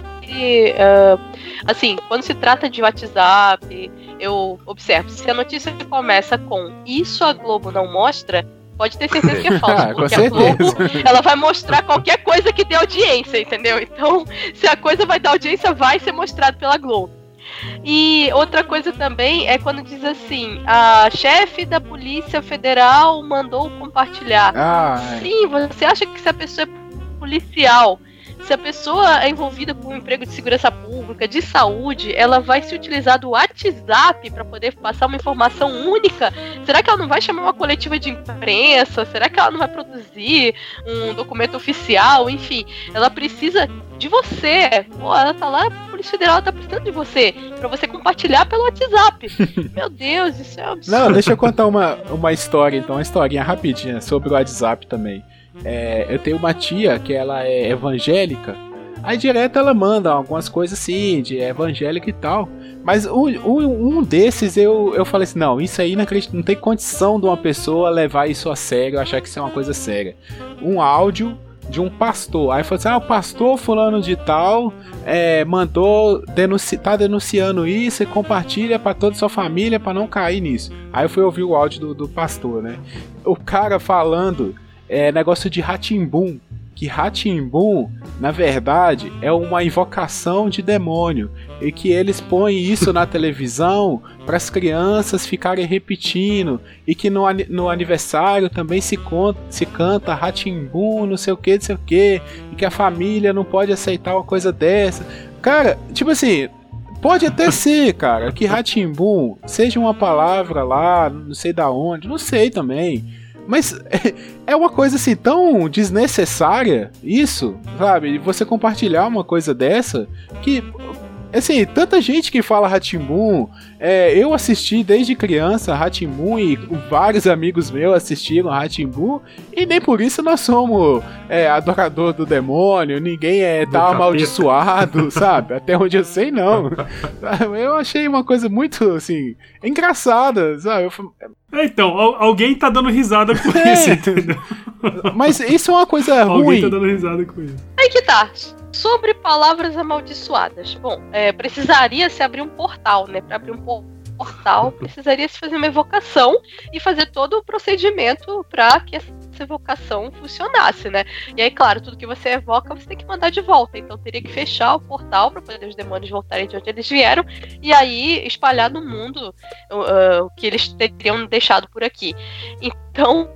assim, quando se trata de WhatsApp, eu observo, se a notícia começa com "isso a Globo não mostra", pode ter certeza que é falso, porque a Globo, ela vai mostrar qualquer coisa que dê audiência, entendeu? Então, se a coisa vai dar audiência, vai ser mostrado pela Globo. E outra coisa também é quando diz assim: a chefe da Polícia Federal mandou compartilhar. Sim, você acha que se a pessoa é policial, se a pessoa é envolvida com um emprego de segurança pública, de saúde, ela vai se utilizar do WhatsApp para poder passar uma informação única? Será que ela não vai chamar uma coletiva de imprensa? Será que ela não vai produzir um documento oficial? Enfim, ela precisa de você. Ela tá lá, a Polícia Federal tá precisando de você, para você compartilhar pelo WhatsApp. Meu Deus, isso é um absurdo. Não, deixa eu contar uma história, então, uma historinha rapidinha sobre o WhatsApp também. Eu tenho uma tia que ela é evangélica. Aí direto ela manda algumas coisas assim, de evangélica e tal. Mas um desses eu falei assim: não, isso aí não tem condição de uma pessoa levar isso a sério, achar que isso é uma coisa séria. Um áudio de um pastor. Aí falou assim: o pastor fulano de tal mandou tá denunciando isso e compartilha pra toda a sua família pra não cair nisso. Aí eu fui ouvir o áudio do pastor, né? O cara falando negócio de Rá-Tim-Bum, que Rá-Tim-Bum, na verdade, é uma invocação de demônio, e que eles põem isso na televisão para as crianças ficarem repetindo, e que no aniversário também se canta Rá-Tim-Bum, não sei o que, e que a família não pode aceitar uma coisa dessa. Cara, tipo assim, pode até ser, cara, que Rá-Tim-Bum seja uma palavra lá, não sei da onde, não sei também. Mas é uma coisa assim tão desnecessária, isso, sabe? Você compartilhar uma coisa dessa, que, assim, tanta gente que fala Rá-Tim-Bum, eu assisti desde criança Rá-Tim-Bum e vários amigos meus assistiram Rá-Tim-Bum, e nem por isso nós somos adorador do demônio, ninguém tá amaldiçoado, sabe? Até onde eu sei, não. Eu achei uma coisa muito, assim, engraçada, sabe? Então, alguém tá dando risada com isso, entendeu? Mas isso é uma coisa ruim. Alguém tá dando risada com isso. Aí que tá. Sobre palavras amaldiçoadas. Bom, precisaria se abrir um portal, né? Pra abrir um portal, precisaria se fazer uma evocação e fazer todo o procedimento pra que essa evocação funcionasse, né? E aí, claro, tudo que você evoca, você tem que mandar de volta. Então, teria que fechar o portal para poder os demônios voltarem de onde eles vieram e aí espalhar no mundo o que eles teriam deixado por aqui. Então,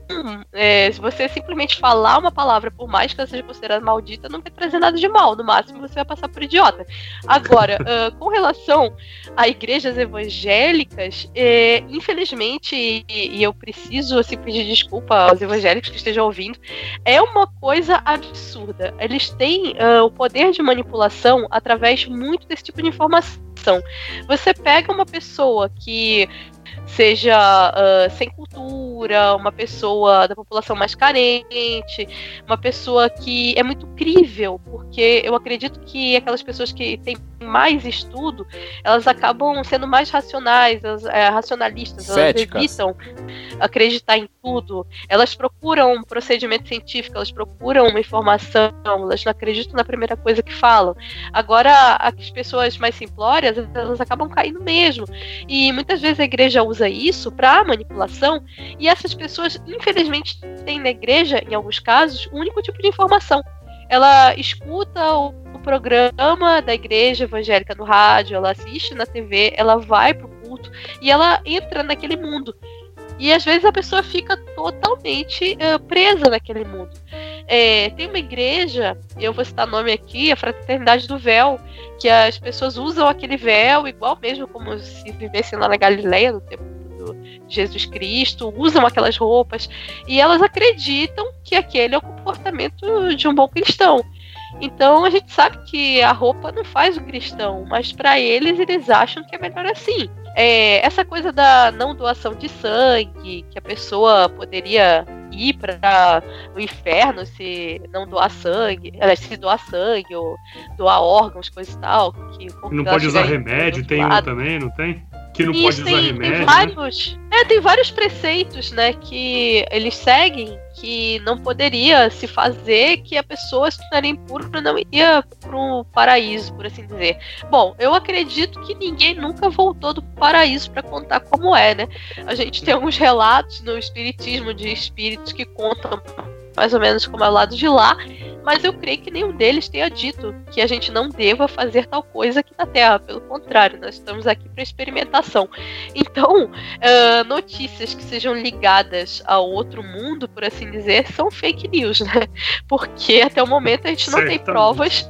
se você simplesmente falar uma palavra, por mais que ela seja considerada maldita, não vai trazer nada de mal. No máximo, você vai passar por idiota. Agora, com relação a igrejas evangélicas, infelizmente, e eu preciso assim, pedir desculpa aos evangélicos que estejam ouvindo, é uma coisa absurda. Eles têm o poder de manipulação através muito desse tipo de informação. Você pega uma pessoa que seja sem cultura, uma pessoa da população mais carente, uma pessoa que é muito crível, porque eu acredito que aquelas pessoas que têm mais estudo, elas acabam sendo mais racionais, racionalistas, céticas. Elas evitam acreditar em tudo, elas procuram um procedimento científico, elas procuram uma informação, elas não acreditam na primeira coisa que falam. Agora, as pessoas mais simplórias, elas acabam caindo mesmo, e muitas vezes a igreja igreja usa isso para manipulação, e essas pessoas, infelizmente, têm na igreja, em alguns casos, o único tipo de informação. Ela escuta o programa da igreja evangélica no rádio, ela assiste na TV, ela vai pro culto e ela entra naquele mundo. E às vezes a pessoa fica totalmente presa naquele mundo. Tem uma igreja, eu vou citar nome aqui, a Fraternidade do Véu, que as pessoas usam aquele véu igual mesmo como se vivessem lá na Galileia, no tempo de Jesus Cristo, usam aquelas roupas, e elas acreditam que aquele é o comportamento de um bom cristão. Então a gente sabe que a roupa não faz o cristão, mas para eles acham que é melhor assim. Essa coisa da não doação de sangue, que a pessoa poderia ir para o inferno se não doar sangue, se doar sangue ou doar órgãos, coisa e tal. Que não pode usar remédio, tem um também, não tem? Que não pode usar remédio. Tem vários preceitos, né, que eles seguem que não poderia se fazer, que a pessoa se tornaria impura não iria pro paraíso, por assim dizer. Bom, eu acredito que ninguém nunca voltou do paraíso para contar como é, né? A gente tem alguns relatos no espiritismo de espíritos que contam mais ou menos como é o lado de lá, mas eu creio que nenhum deles tenha dito que a gente não deva fazer tal coisa aqui na Terra. Pelo contrário, nós estamos aqui para experimentação. Então, notícias que sejam ligadas a outro mundo, por assim dizer, são fake news, né? Porque até o momento a gente não tem provas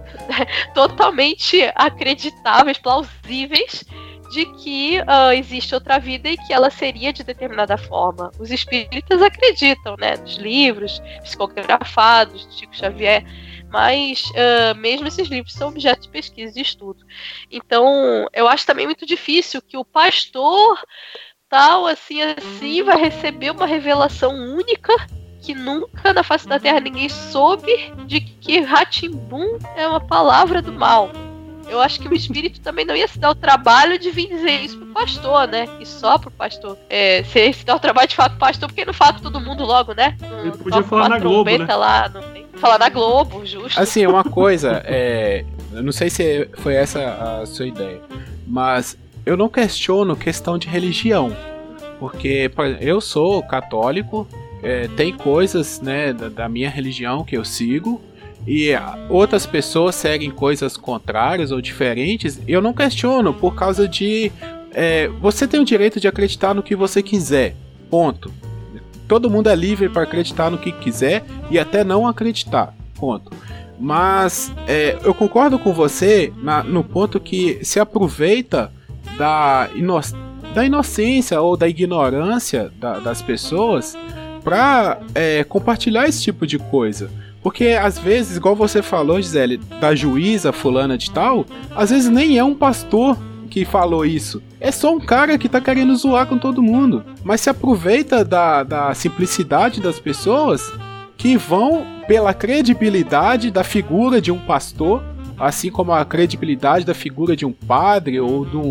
totalmente acreditáveis, plausíveis, de que existe outra vida e que ela seria de determinada forma. Os espíritas acreditam, né, nos livros psicografados de Chico Xavier, mas mesmo esses livros são objeto de pesquisa e estudo. Então, eu acho também muito difícil que o pastor tal, assim, vai receber uma revelação única que nunca na face da Terra ninguém soube, de que Ratimbum é uma palavra do mal. Eu acho que o espírito também não ia se dar o trabalho de vir dizer isso pro pastor, né? E só pro pastor. Se dá o trabalho de falar pro pastor, porque não fala pra todo mundo logo, né? Ele podia falar na Globo, né? Lá, falar na Globo, justo. Assim, uma coisa, eu não sei se foi essa a sua ideia, mas eu não questiono questão de religião, porque eu sou católico, tem coisas, né, da minha religião que eu sigo, e outras pessoas seguem coisas contrárias ou diferentes. Eu não questiono por causa de você tem o direito de acreditar no que você quiser, ponto. Todo mundo é livre para acreditar no que quiser e até não acreditar, ponto. Mas eu concordo com você no ponto que se aproveita da inocência ou da ignorância das pessoas para compartilhar esse tipo de coisa. Porque às vezes, igual você falou, Gisele, da juíza fulana de tal, às vezes nem é um pastor que falou isso. É só um cara que tá querendo zoar com todo mundo. Mas se aproveita da simplicidade das pessoas que vão pela credibilidade da figura de um pastor, assim como a credibilidade da figura de um padre ou de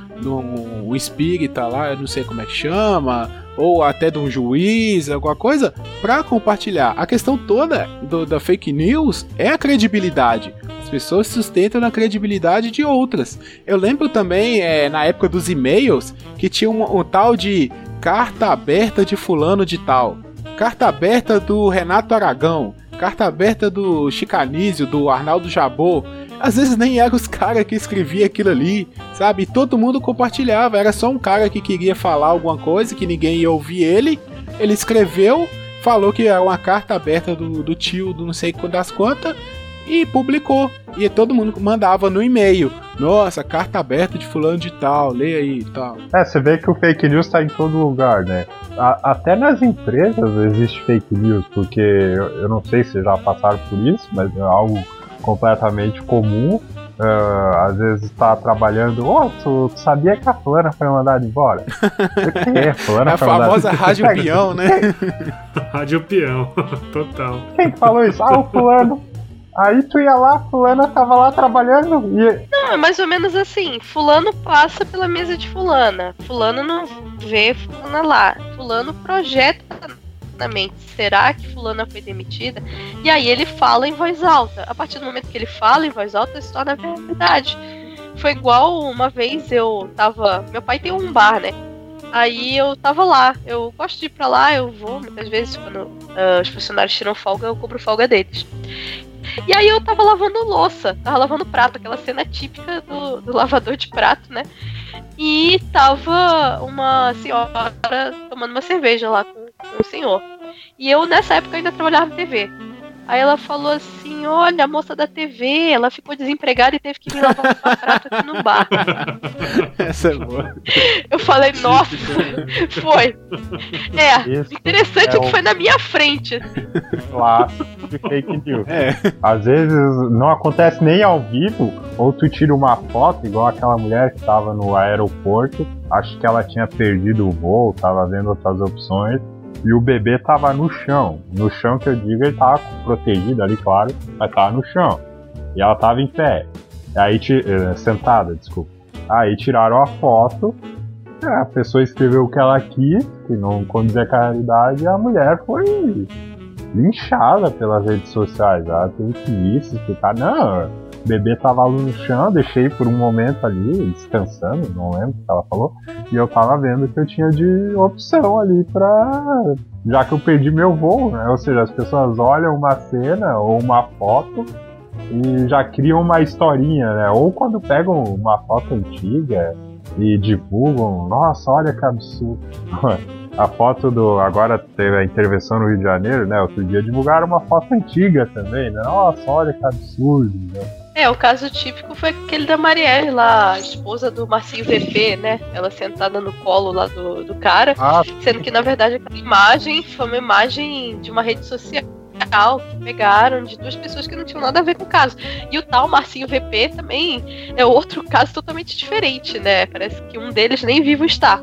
um espírita lá, eu não sei como é que chama, ou até de um juiz, alguma coisa, para compartilhar. A questão toda da fake news é a credibilidade. As pessoas sustentam na credibilidade de outras. Eu lembro também, na época dos e-mails, que tinha um tal de carta aberta de fulano de tal, carta aberta do Renato Aragão, carta aberta do Chicanísio, do Arnaldo Jabor. Às vezes nem eram os caras que escreviam aquilo ali, sabe? E todo mundo compartilhava. Era só um cara que queria falar alguma coisa, que ninguém ia ouvir ele. Ele escreveu, falou que era uma carta aberta do tio do não sei das quantas e publicou. E todo mundo mandava no e-mail: nossa, carta aberta de fulano de tal, leia aí e tal. Você vê que o fake news tá em todo lugar, né? Até nas empresas existe fake news, porque eu não sei se já passaram por isso, mas é algo completamente comum. Às vezes tá trabalhando, tu sabia que a fulana foi mandada embora? Quem fulana? É a famosa rádio peão, né? Rádio peão, total. Quem que falou isso? O fulano. Aí tu ia lá, fulana tava lá trabalhando e... Não, é mais ou menos assim, fulano passa pela mesa de fulana, fulano não vê fulana lá, fulano projeta na mente, será que fulana foi demitida? E aí ele fala em voz alta. A partir do momento que ele fala em voz alta, se torna verdade. Foi igual uma vez eu tava... Meu pai tem um bar, né? Aí eu tava lá. Eu gosto de ir pra lá, eu vou. Muitas vezes, quando os funcionários tiram folga, eu cobro folga deles. E aí eu tava lavando louça, tava lavando prato, aquela cena típica do lavador de prato, né? E tava uma senhora tomando uma cerveja lá com o senhor. E eu, nessa época, ainda trabalhava em TV. Aí ela falou assim, olha, a moça da TV, ela ficou desempregada e teve que vir lavar o prato aqui no bar. Essa é boa. Eu falei, nossa, foi. Isso Interessante é que foi na minha frente. Clássico de fake news. É. Às vezes não acontece nem ao vivo, ou tu tira uma foto, igual aquela mulher que estava no aeroporto, acho que ela tinha perdido o voo, tava vendo outras opções, e o bebê tava no chão. No chão que eu digo, ele tava protegido ali, claro, mas tava no chão. E ela tava em pé. Aí, sentada, desculpa. Aí tiraram a foto, a pessoa escreveu o que ela quis, que não condizer com a realidade, e a mulher foi linchada pelas redes sociais. Ela teve que ir se explicar. Não, o bebê tava ali no chão, deixei por um momento ali, descansando, não lembro o que ela falou, e eu tava vendo que eu tinha de opção ali pra... Já que eu perdi meu voo, né? Ou seja, as pessoas olham uma cena ou uma foto e já criam uma historinha, né? Ou quando pegam uma foto antiga e divulgam, nossa, olha que absurdo. A foto do... Agora teve a intervenção no Rio de Janeiro, né? Outro dia divulgaram uma foto antiga também, né? Nossa, olha que absurdo, né? O caso típico foi aquele da Marielle lá, a esposa do Marcinho VP, né? Ela sentada no colo lá do cara, sendo que na verdade aquela imagem foi uma imagem de uma rede social que pegaram de duas pessoas que não tinham nada a ver com o caso. E o tal Marcinho VP também é outro caso totalmente diferente, né? Parece que um deles nem vivo está.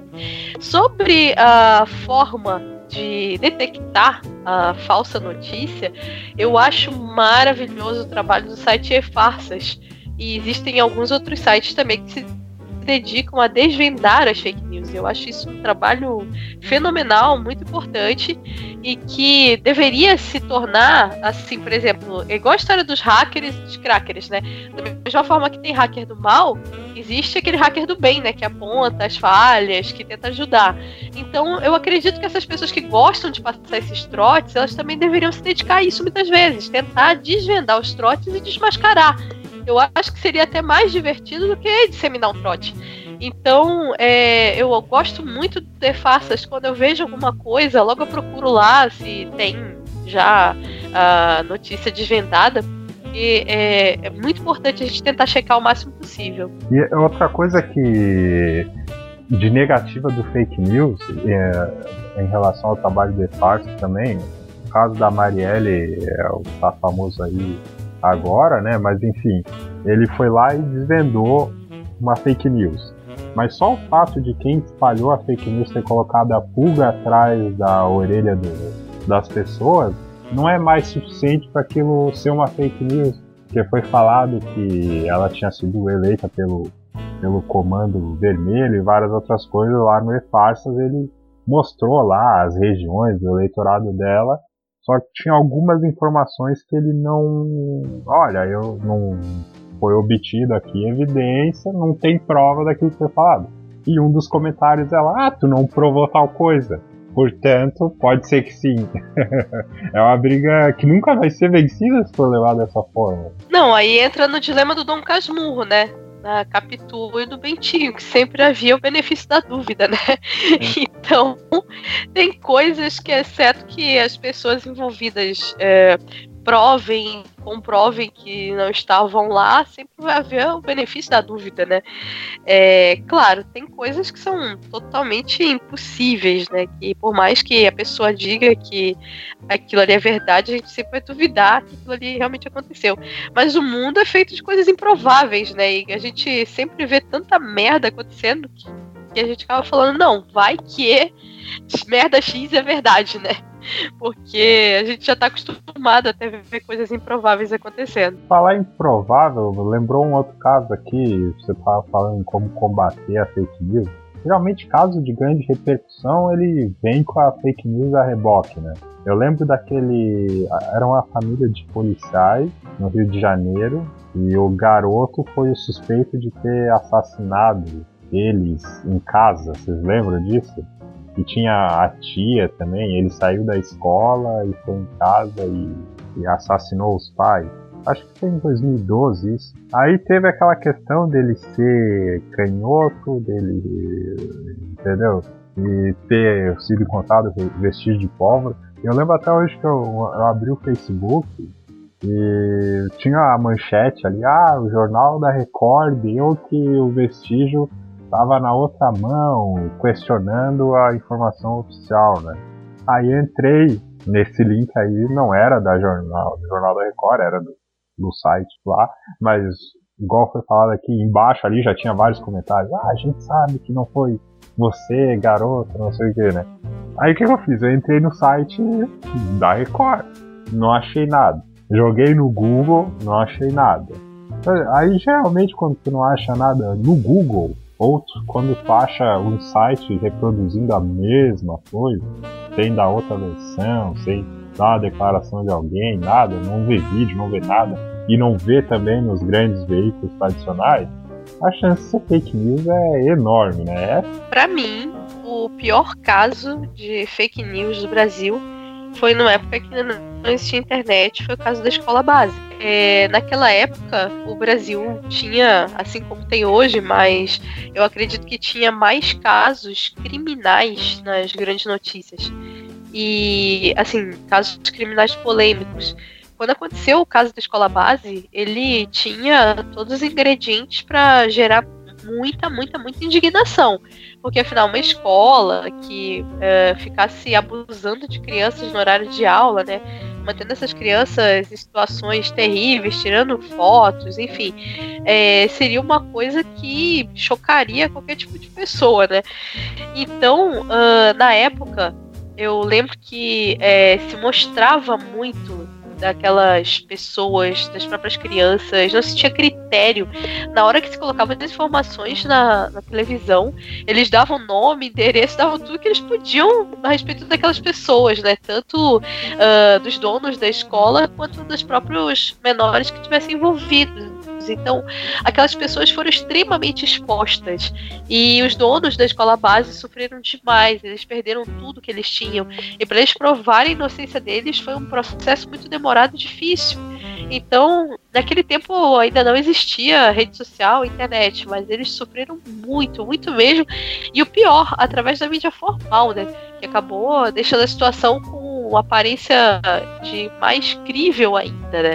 Sobre a forma de detectar a falsa notícia, eu acho maravilhoso o trabalho do site E-Farsas. E existem alguns outros sites também que se dedicam a desvendar as fake news. Eu acho isso um trabalho fenomenal, muito importante, e que deveria se tornar, assim, por exemplo, igual a história dos hackers e dos crackers, né? Da mesma forma que tem hacker do mal, existe aquele hacker do bem, né? Que aponta as falhas, que tenta ajudar. Então, eu acredito que essas pessoas que gostam de passar esses trotes, elas também deveriam se dedicar a isso muitas vezes, tentar desvendar os trotes e desmascarar. Eu acho que seria até mais divertido do que disseminar um trote. Então, eu gosto muito de ter farsas. Quando eu vejo alguma coisa, logo eu procuro lá se tem já a notícia desvendada. E é muito importante a gente tentar checar o máximo possível. E outra coisa que de negativa do fake news, em relação ao trabalho de farsa também, o caso da Marielle tá famoso aí agora, né? Mas enfim, ele foi lá e desvendou uma fake news. Mas só o fato de quem espalhou a fake news ter colocado a pulga atrás da orelha das pessoas não é mais suficiente para aquilo ser uma fake news. Porque foi falado que ela tinha sido eleita pelo Comando Vermelho e várias outras coisas. Lá no E-Farsas ele mostrou lá as regiões do eleitorado dela. Só que tinha algumas informações que ele não... Olha, eu não foi obtido aqui evidência, não tem prova daquilo que foi falado. E um dos comentários é lá, tu não provou tal coisa. Portanto, pode ser que sim. É uma briga que nunca vai ser vencida se for levar dessa forma. Não, aí entra no dilema do Dom Casmurro, né? Da Capitu e do Bentinho, que sempre havia o benefício da dúvida, né? Então, tem coisas que, exceto que as pessoas envolvidas comprovem que não estavam lá, sempre vai haver o benefício da dúvida, né? Claro, tem coisas que são totalmente impossíveis, né? Que por mais que a pessoa diga que aquilo ali é verdade, a gente sempre vai duvidar que aquilo ali realmente aconteceu. Mas o mundo é feito de coisas improváveis, né? E a gente sempre vê tanta merda acontecendo que a gente acaba falando, não, vai que merda X é verdade, né? Porque a gente já tá acostumado a ver coisas improváveis acontecendo. Falar improvável, lembrou um outro caso aqui, você tava falando em como combater a fake news. Geralmente, caso de grande repercussão, ele vem com a fake news a reboque, né? Eu lembro era uma família de policiais no Rio de Janeiro, e o garoto foi o suspeito de ter assassinado deles em casa, vocês lembram disso? E tinha a tia também, ele saiu da escola e foi em casa e assassinou os pais. Acho que foi em 2012 isso. Aí teve aquela questão dele ser canhoto, dele, entendeu? E ter sido encontrado vestido de pólvora. Eu lembro até hoje que eu abri o Facebook e tinha a manchete ali, o Jornal da Record deu que o vestígio estava na outra mão, questionando a informação oficial, né? Aí eu entrei nesse link aí, não era do Jornal da Record, era do site lá, mas igual foi falado aqui, embaixo ali já tinha vários comentários, a gente sabe que não foi você, garoto, não sei o que, né? Aí o que eu fiz? Eu entrei no site da Record, não achei nada. Joguei no Google, não achei nada. Aí geralmente quando tu não acha nada no Google, ou quando tu acha um site reproduzindo a mesma coisa, sem dar outra versão, sem dar uma declaração de alguém, nada, não vê vídeo, não vê nada, e não vê também nos grandes veículos tradicionais, a chance de ser fake news é enorme, né? Pra mim, o pior caso de fake news do Brasil foi numa época que não existia internet, foi o caso da escola básica. Naquela época, o Brasil tinha, assim como tem hoje, mas eu acredito que tinha mais casos criminais nas grandes notícias. E, assim, casos criminais polêmicos. Quando aconteceu o caso da escola base, ele tinha todos os ingredientes para gerar muita indignação. Porque, afinal, uma escola que ficasse abusando de crianças no horário de aula, né? Mantendo essas crianças em situações terríveis, tirando fotos, enfim, seria uma coisa que chocaria qualquer tipo de pessoa, né? Então, na época, eu lembro que se mostrava muito daquelas pessoas, das próprias crianças, não se tinha critério. Na hora que se colocavam as informações na televisão, eles davam nome, endereço, davam tudo que eles podiam a respeito daquelas pessoas, né? Tanto dos donos da escola, quanto dos próprios menores que estivessem envolvidos. Então, aquelas pessoas foram extremamente expostas e os donos da escola base sofreram demais, eles perderam tudo que eles tinham, e para eles provarem a inocência deles foi um processo muito demorado e difícil. Então, naquele tempo ainda não existia rede social, internet, mas eles sofreram muito mesmo, e o pior, através da mídia formal, né, que acabou deixando a situação com aparência de mais crível ainda, né.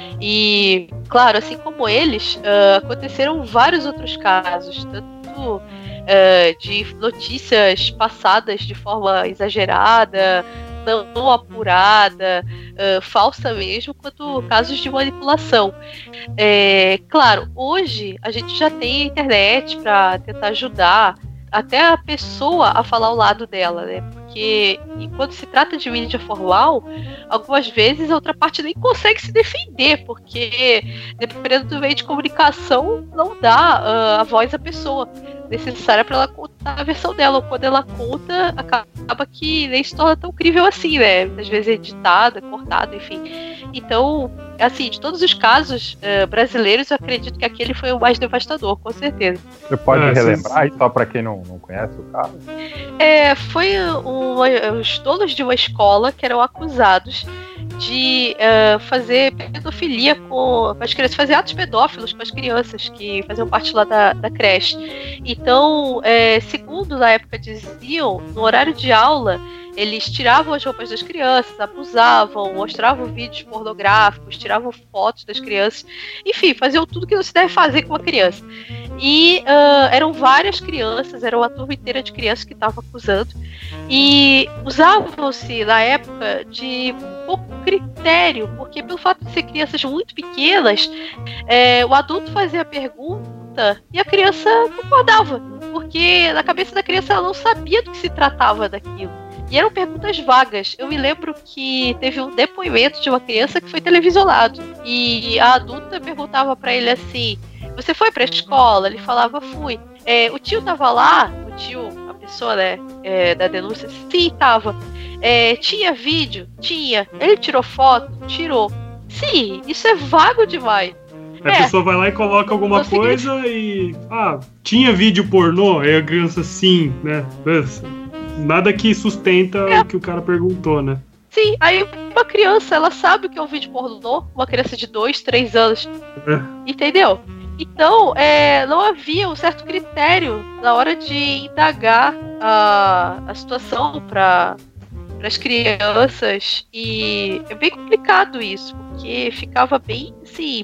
E, claro, assim como eles, aconteceram vários outros casos, tanto de notícias passadas de forma exagerada, não apurada, falsa mesmo, quanto casos de manipulação. Claro, hoje a gente já tem a internet para tentar ajudar até a pessoa a falar o lado dela, né? Porque enquanto se trata de mídia formal, algumas vezes a outra parte nem consegue se defender, porque dependendo do meio de comunicação, não dá a voz à pessoa necessária para ela contar a versão dela, ou quando ela conta, acaba que nem se torna tão crível assim, né? Às vezes é editada, cortada, enfim. Então, assim, de todos os casos brasileiros, eu acredito que aquele foi o mais devastador, com certeza. Você pode relembrar aí, só para quem não conhece o caso? Foi os donos de uma escola que eram acusados de fazer pedofilia com as crianças, fazer atos pedófilos com as crianças que faziam parte lá da creche. Então, segundo na época diziam, no horário de aula, eles tiravam as roupas das crianças, abusavam, mostravam vídeos pornográficos, tiravam fotos das crianças, enfim, faziam tudo que não se deve fazer com uma criança. E eram várias crianças, era uma turma inteira de crianças que estavam acusando, e usavam-se na época de pouco critério, porque pelo fato de ser crianças muito pequenas, o adulto fazia a pergunta e a criança concordava, porque na cabeça da criança ela não sabia do que se tratava daquilo. E eram perguntas vagas. Eu me lembro que teve um depoimento de uma criança que foi televisionado. E a adulta perguntava pra ele assim: você foi pra escola? Ele falava: fui. O tio tava lá? O tio, a pessoa, né, da denúncia? Sim, tava. Tinha vídeo? Tinha. Ele tirou foto? Tirou. Sim, isso é vago demais. A pessoa vai lá e coloca alguma coisa e... tinha vídeo pornô? Aí a criança, sim, né? Nada que sustenta o que o cara perguntou, né? Sim, aí uma criança, ela sabe o que é um vídeo pornô, uma criança de 2, 3 anos, entendeu? Então, não havia um certo critério na hora de indagar a situação para as crianças, e é bem complicado isso, porque ficava bem, assim,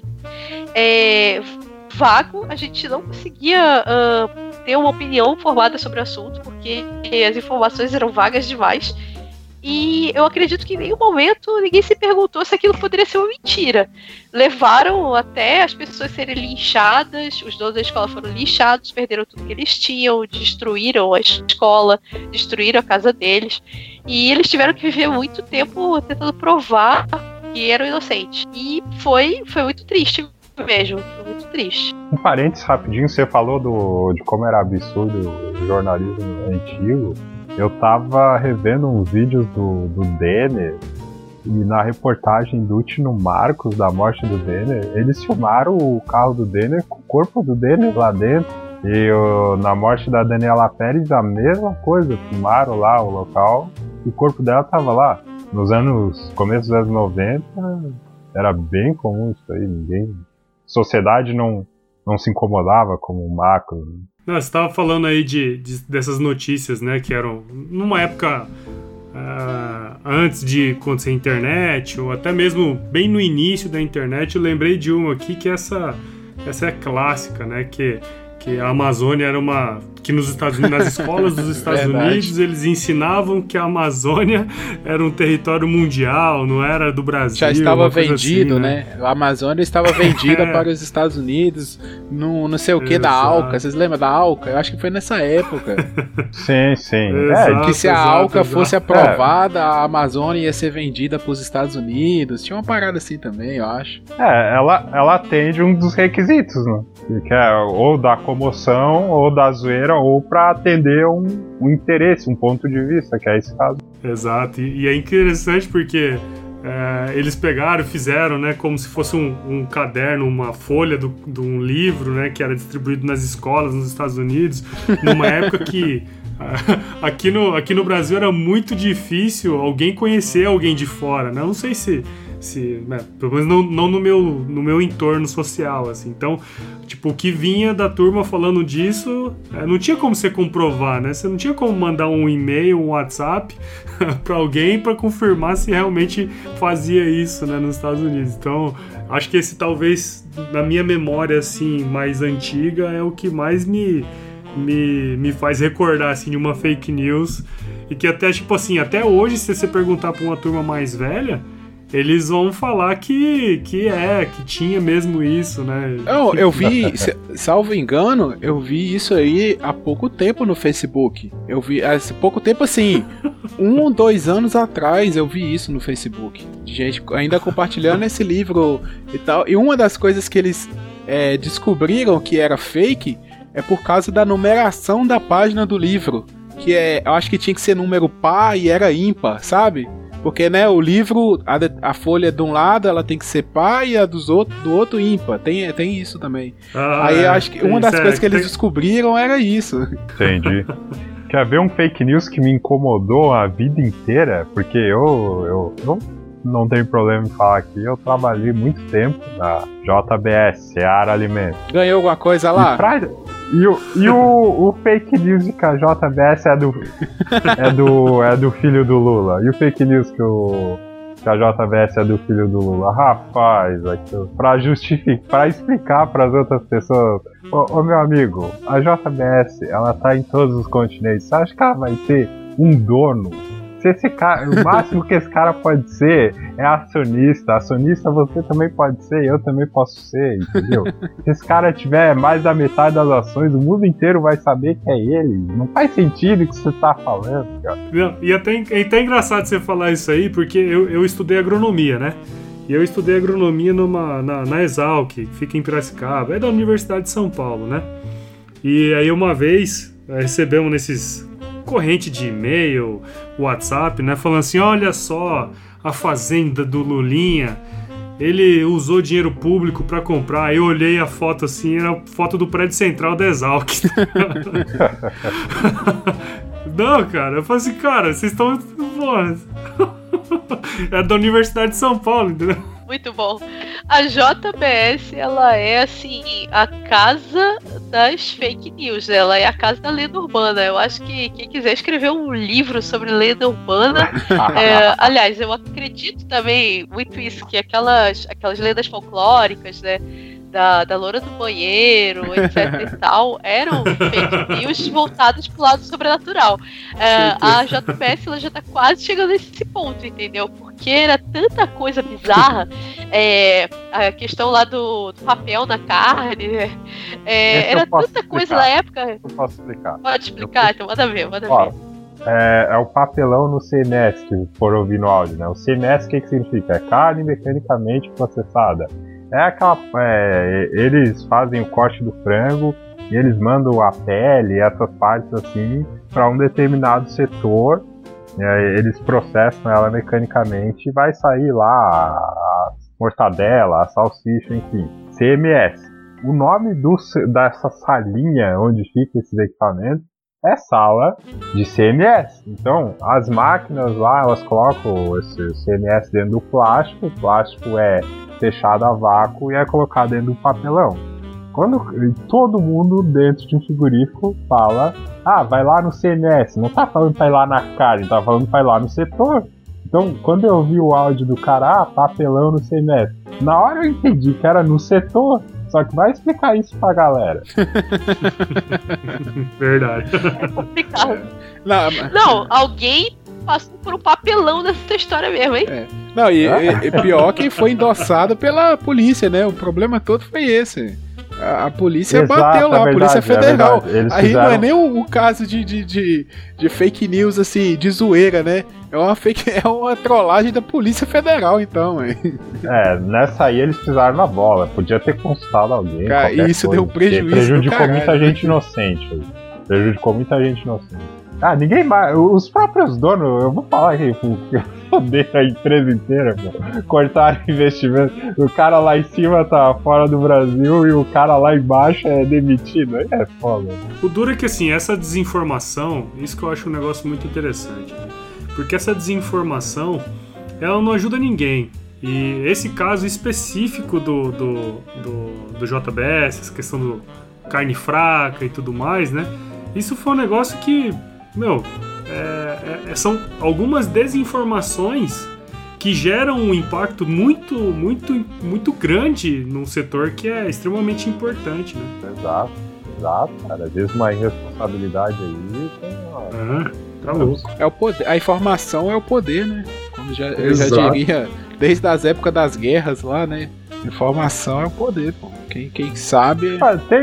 vago, a gente não conseguia ter uma opinião formada sobre o assunto, porque as informações eram vagas demais. E eu acredito que em nenhum momento ninguém se perguntou se aquilo poderia ser uma mentira. Levaram até as pessoas serem linchadas, os donos da escola foram linchados, perderam tudo que eles tinham, destruíram a escola, destruíram a casa deles. E eles tiveram que viver muito tempo tentando provar que eram inocentes. E foi muito triste mesmo, foi muito triste. Um parênteses rapidinho, você falou de como era absurdo o jornalismo antigo. Eu tava revendo uns vídeos do Denner, e na reportagem do Último Marcos, da morte do Denner, eles filmaram o carro do Denner com o corpo do Denner lá dentro. E na morte da Daniela Pérez, a mesma coisa, filmaram lá o local e o corpo dela tava lá. Começo dos anos 90, era bem comum isso aí, sociedade não se incomodava como um macro, né? Não, você estava falando aí dessas notícias, né, que eram numa época antes de acontecer a internet, ou até mesmo bem no início da internet. Eu lembrei de uma aqui que essa é clássica, né, que a Amazônia era uma... que nos Estados Unidos, nas escolas dos Estados Unidos, eles ensinavam que a Amazônia era um território mundial, não era do Brasil. Já estava vendido, assim, né? A Amazônia estava vendida para os Estados Unidos, não sei o que, da Alca. Vocês lembram da Alca? Eu acho que foi nessa época. Sim. Que se a Alca fosse aprovada, a Amazônia ia ser vendida para os Estados Unidos. Tinha uma parada assim também, eu acho. Ela atende um dos requisitos, né? Que é ou da comoção, ou da zoeira, ou para atender um interesse, um ponto de vista, que é esse caso. Exato, e é interessante porque eles pegaram e fizeram, né, como se fosse um caderno, uma folha de um livro, né, que era distribuído nas escolas nos Estados Unidos, numa época que aqui no Brasil era muito difícil alguém conhecer alguém de fora, né? Não sei se pelo menos não no meu entorno social, assim. Então, tipo, o que vinha da turma falando disso, não tinha como você comprovar, né? Você não tinha como mandar um e-mail, um WhatsApp pra alguém pra confirmar se realmente fazia isso, né, nos Estados Unidos. Então, acho que esse talvez, na minha memória, assim, mais antiga, é o que mais me faz recordar, assim, de uma fake news. E que até, tipo assim, até hoje, se você perguntar pra uma turma mais velha, eles vão falar que tinha mesmo isso, né? Não, eu vi, salvo engano, eu vi isso aí há pouco tempo no Facebook. Eu vi há pouco tempo, assim, 1 ou 2 anos atrás eu vi isso no Facebook. De gente ainda compartilhando esse livro e tal. E uma das coisas que eles descobriram que era fake é por causa da numeração da página do livro. Que eu acho que tinha que ser número par e era ímpar, sabe? Porque, né, o livro, a folha de um lado ela tem que ser par e a do outro ímpar. Tem isso também. Aí eu acho que uma das coisas que eles descobriram era isso. Entendi. Quer ver um fake news que me incomodou a vida inteira? Porque eu não tenho problema em falar aqui. Eu trabalhei muito tempo na JBS, Seara Alimentos. Ganhou alguma coisa lá? E o fake news de que a JBS é do filho do Lula. E o fake news que a JBS é do filho do Lula. Rapaz, pra explicar pras outras pessoas. Ô meu amigo, a JBS, ela tá em todos os continentes. Você acha que ela vai ter um dono? Esse cara, o máximo que esse cara pode ser é acionista. Acionista você também pode ser, eu também posso ser, entendeu? Se esse cara tiver mais da metade das ações, o mundo inteiro vai saber que é ele. Não faz sentido o que você tá falando, cara. E até engraçado você falar isso aí, porque eu estudei agronomia, né? E eu estudei agronomia na Exalc, que fica em Piracicaba, é da Universidade de São Paulo, né? E aí uma vez recebemos nesses corrente de e-mail, WhatsApp, né, falando assim, olha só a fazenda do Lulinha, ele usou dinheiro público pra comprar. Eu olhei a foto assim, era a foto do prédio central da Exalc. Não, cara, eu falei assim, cara, vocês estão... É da Universidade de São Paulo, entendeu? Muito bom. A JBS, ela é, assim, a casa das fake news. Ela é a casa da lenda urbana. Eu acho que quem quiser escrever um livro sobre lenda urbana... aliás, eu acredito também muito isso, que aquelas lendas folclóricas, né? Da loura do banheiro, etc e tal, eram fake news voltadas pro lado sobrenatural. A JBS, ela já tá quase chegando nesse ponto, entendeu? Porque era tanta coisa bizarra, a questão lá do papel na carne, era tanta coisa na época. Eu posso explicar. Pode explicar, então manda ver. É o papelão no CMS, que for ouvir no áudio, né? O CMS, o que significa? É carne mecanicamente processada. Eles fazem o corte do frango e eles mandam a pele, essas partes assim, para um determinado setor. Eles processam ela mecanicamente e vai sair lá a mortadela, a salsicha, enfim. CMS. O nome dessa salinha onde fica esses equipamentos é sala de CMS. Então, as máquinas lá, elas colocam esse CMS dentro do plástico. O plástico é fechado a vácuo e é colocado dentro do papelão. Quando todo mundo dentro de um frigorífico fala, vai lá no CMS, não tá falando pra ir lá na carne, tá falando pra ir lá no setor. Então, quando eu vi o áudio do cara, papelão no CMS, na hora eu entendi que era no setor. Só que vai explicar isso pra galera. Verdade. É complicado. Não, alguém passou por um papelão nessa história mesmo, hein? Não, e pior que foi endossado pela polícia, né? O problema todo foi esse. A polícia bateu lá, a Polícia Federal. Aí não é nem o caso de fake news, assim, de zoeira, né? É uma trollagem da Polícia Federal, então, nessa aí eles pisaram na bola. Podia ter consultado alguém. Cara, e isso deu prejuízo. Prejudicou muita gente inocente. Ninguém mais. Os próprios donos, eu vou falar aqui, eu odeio a empresa inteira, pô. Cortaram investimento. O cara lá em cima tá fora do Brasil e o cara lá embaixo é demitido. Aí é foda. O duro é que, assim, essa desinformação, isso que eu acho um negócio muito interessante. Porque essa desinformação, ela não ajuda ninguém. E esse caso específico do JBS, essa questão do carne fraca e tudo mais, né? Isso foi um negócio que, são algumas desinformações que geram um impacto muito, muito, muito grande num setor que é extremamente importante, né? Exato, cara. Às vezes uma irresponsabilidade aí tá louco. É o poder. A informação é o poder, né? Como eu já diria, desde as épocas das guerras lá, né? Informação é o poder, pô. Quem sabe... Tem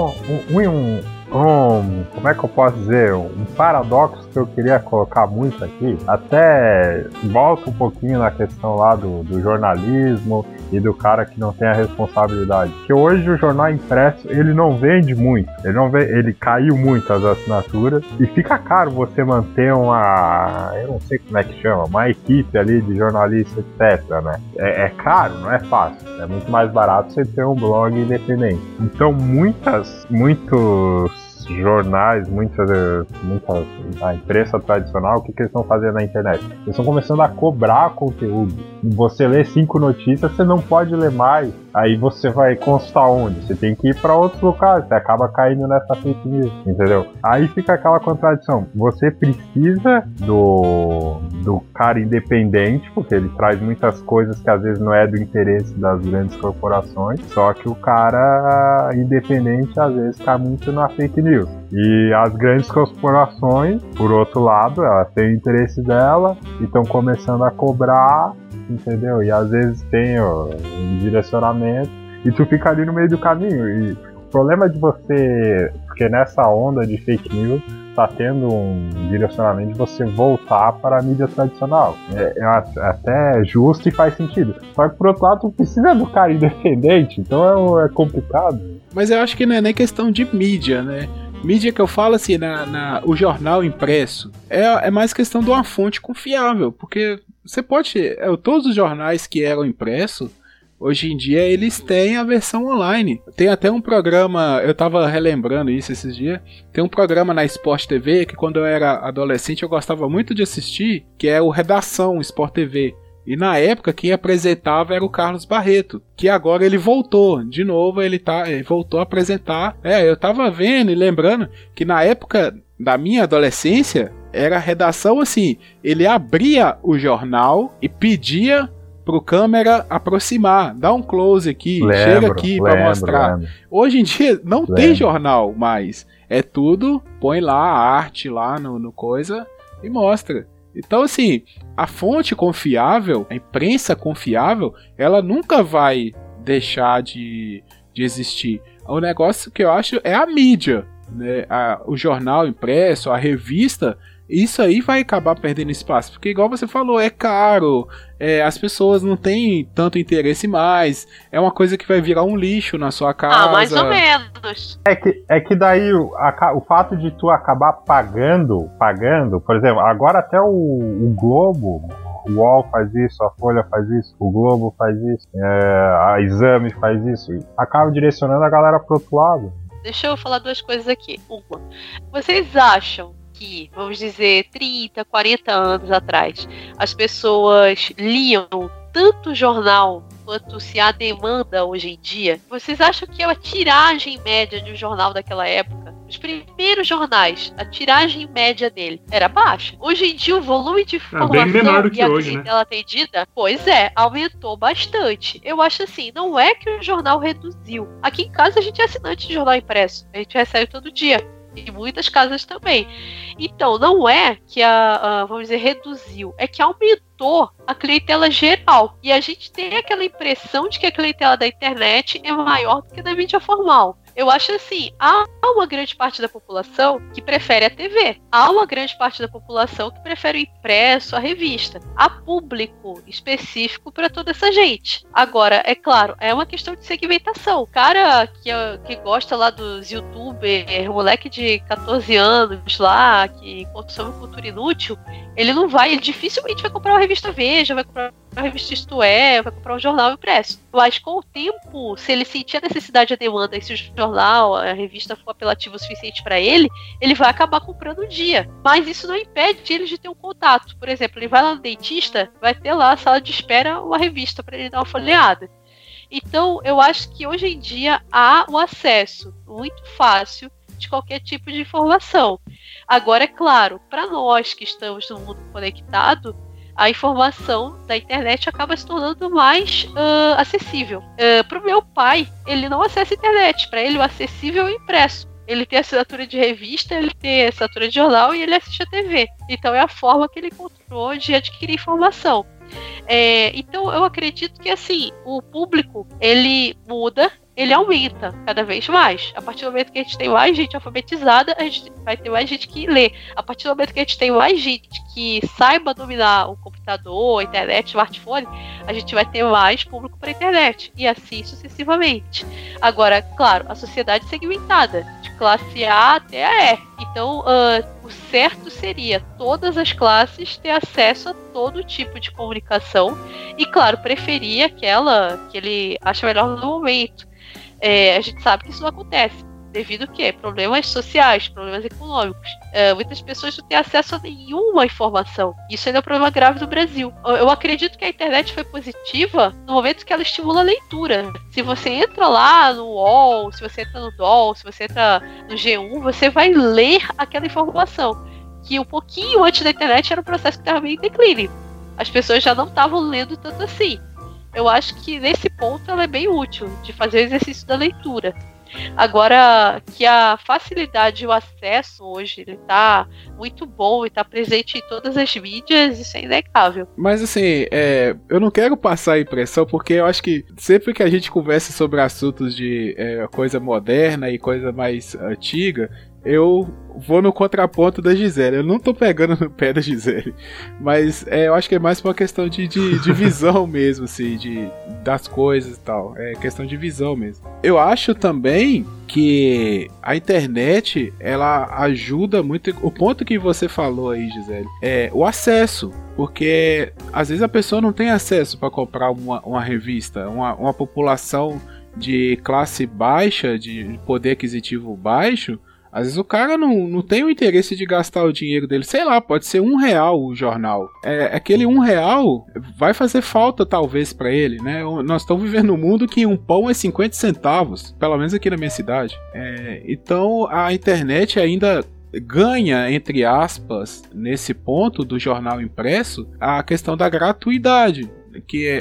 como é que eu posso dizer? Um paradoxo que eu queria colocar muito aqui. Até volta um pouquinho na questão lá do jornalismo e do cara que não tem a responsabilidade. Porque hoje o jornal impresso, ele não vende muito. Ele caiu muito as assinaturas e fica caro você manter eu não sei como é que chama, uma equipe ali de jornalistas, etc, né? É caro, não é fácil. É muito mais barato você ter um blog independente. Então muitos jornais, a imprensa tradicional, o que eles estão fazendo na internet? Eles estão começando a cobrar conteúdo. Você lê 5 notícias, você não pode ler mais. Aí você vai consultar onde? Você tem que ir para outros locais, você acaba caindo nessa fake news, entendeu? Aí fica aquela contradição. Você precisa do cara independente, porque ele traz muitas coisas que às vezes não é do interesse das grandes corporações, só que o cara independente às vezes cai muito na fake news. E as grandes corporações, por outro lado, elas têm o interesse dela e estão começando a cobrar, entendeu? E às vezes tem um direcionamento e tu fica ali no meio do caminho. E o problema de você, porque nessa onda de fake news tá tendo um direcionamento de você voltar para a mídia tradicional. É até justo e faz sentido. Só que por outro lado tu precisa do cara independente, então é complicado. Mas eu acho que não é nem questão de mídia, né? Mídia que eu falo assim, o jornal impresso, é mais questão de uma fonte confiável, porque você pode... Todos os jornais que eram impressos, Hoje em dia eles têm a versão online. Tem até um programa, eu tava relembrando isso esses dias, tem um programa na Sport TV que quando eu era adolescente eu gostava muito de assistir, que é o Redação Sport TV. E na época quem apresentava era o Carlos Barreto, que agora ele voltou, de novo ele voltou a apresentar. Eu tava vendo e lembrando que na época da minha adolescência era a redação assim, ele abria o jornal e pedia pro câmera aproximar, dá um close aqui, chega aqui para mostrar. Hoje em dia não tem jornal mais, é tudo, põe lá a arte lá no coisa e mostra. Então, assim, a fonte confiável, a imprensa confiável, ela nunca vai deixar de existir. O negócio que eu acho é a mídia, né? O jornal impresso, a revista, isso aí vai acabar perdendo espaço. Porque, igual você falou, é caro, as pessoas não têm tanto interesse mais, é uma coisa que vai virar um lixo na sua casa. Mais ou menos. É que daí o fato de tu acabar pagando, por exemplo, agora até o Globo, o UOL faz isso, a Folha faz isso, o Globo faz isso, a Exame faz isso, acaba direcionando a galera pro outro lado. Deixa eu falar duas coisas aqui. Uma, vocês acham que, vamos dizer, 30, 40 anos atrás, as pessoas liam tanto jornal quanto se há demanda hoje em dia? Vocês acham que a tiragem média de um jornal daquela época, os primeiros jornais, a tiragem média dele era baixa? Hoje em dia o volume de informação bem menor do que e a hoje, clientela atendida, aumentou bastante. Eu acho assim, não é que o jornal reduziu. Aqui em casa a gente é assinante de jornal impresso, a gente recebe todo dia. Em muitas casas também. Então, não é que vamos dizer, reduziu, é que aumentou a clientela geral. E a gente tem aquela impressão de que a clientela da internet é maior do que a da mídia formal. Eu acho assim, há uma grande parte da população que prefere a TV. Há uma grande parte da população que prefere o impresso, a revista. Há público específico para toda essa gente. Agora, é claro, é uma questão de segmentação. O cara que gosta lá dos youtubers, moleque de 14 anos lá, que consome cultura inútil, ele dificilmente vai comprar uma revista Veja, vai comprar uma revista Isto É, vai comprar um jornal impresso. Mas com o tempo, se ele sentir a necessidade e a demanda, e se o jornal, a revista for apelativo o suficiente para ele vai acabar comprando um dia. Mas isso não impede ele de ter um contato. Por exemplo, ele vai lá no dentista, vai ter lá a sala de espera uma revista para ele dar uma folheada. Então, eu acho que hoje em dia há o acesso muito fácil de qualquer tipo de informação. Agora, é claro, para nós que estamos no mundo conectado, a informação da internet acaba se tornando mais acessível. Para o meu pai, ele não acessa a internet. Para ele, o acessível é o impresso. Ele tem assinatura de revista, ele tem assinatura de jornal e ele assiste a TV. Então, é a forma que ele encontrou de adquirir informação. Então, eu acredito que assim, o público, ele muda, ele aumenta cada vez mais. A partir do momento que a gente tem mais gente alfabetizada, a gente vai ter mais gente que lê. A partir do momento que a gente tem mais gente que saiba dominar o computador, a internet, o smartphone, a gente vai ter mais público para a internet. E assim sucessivamente. Agora, claro, a sociedade segmentada, de classe A até a E. Então, o certo seria todas as classes ter acesso a todo tipo de comunicação. E, claro, preferir aquela que ele acha melhor no momento. A gente sabe que isso não acontece, devido a quê? Problemas sociais, problemas econômicos. Muitas pessoas não têm acesso a nenhuma informação. Isso ainda é um problema grave no Brasil. Eu acredito que a internet foi positiva no momento que ela estimula a leitura. Se você entra lá no UOL, se você entra no DOL, se você entra no G1, você vai ler aquela informação. Que um pouquinho antes da internet era um processo que estava meio em declínio. As pessoas já não estavam lendo tanto assim. Eu acho que nesse ponto ela é bem útil, de fazer o exercício da leitura. Agora, que a facilidade e o acesso hoje ele tá muito bom e tá presente em todas as mídias, isso é inegável. Mas assim, eu não quero passar a impressão, porque eu acho que sempre que a gente conversa sobre assuntos de coisa moderna e coisa mais antiga, eu vou no contraponto da Gisele. Eu não tô pegando no pé da Gisele, mas eu acho que é mais por uma questão de visão mesmo, assim, das coisas e tal. É questão de visão mesmo. Eu acho também que a internet, ela ajuda muito. O ponto que você falou aí, Gisele, é o acesso. Porque às vezes a pessoa não tem acesso para comprar uma revista, uma população de classe baixa, de poder aquisitivo baixo. Às vezes o cara não tem o interesse de gastar o dinheiro dele. Sei lá, pode ser R$1 o jornal. Aquele R$1 vai fazer falta talvez pra ele, né? Nós estamos vivendo num mundo que um pão é 50 centavos. Pelo menos aqui na minha cidade. Então a internet ainda ganha, entre aspas, nesse ponto do jornal impresso, a questão da gratuidade. Que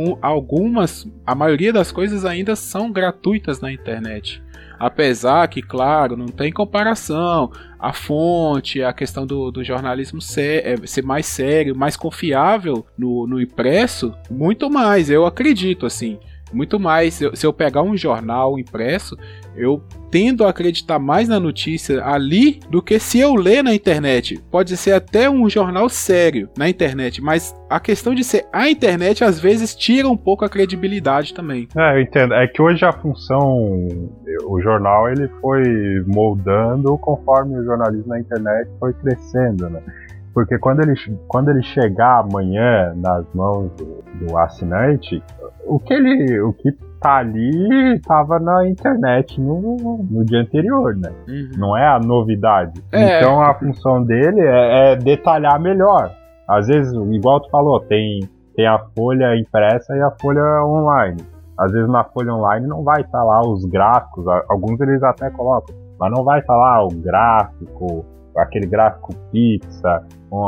a maioria das coisas ainda são gratuitas na internet. Apesar que, claro, não tem comparação, a fonte, a questão do jornalismo ser mais sério, mais confiável no impresso, muito mais, eu acredito, assim, muito mais. Se eu pegar um jornal impresso, eu tendo a acreditar mais na notícia ali do que se eu ler na internet. Pode ser até um jornal sério na internet, mas a questão de ser a internet às vezes tira um pouco a credibilidade também. Eu entendo. É que hoje a função, o jornal, ele foi moldando conforme o jornalismo na internet foi crescendo, né? Porque quando ele chegar amanhã nas mãos do assinante, o que tá ali tava na internet no dia anterior, né? Uhum. Não é a novidade. Então a função dele é detalhar melhor. Às vezes, igual tu falou, tem a folha impressa e a folha online. Às vezes na folha online não vai estar lá os gráficos, alguns eles até colocam, mas não vai estar lá o gráfico, aquele gráfico pizza,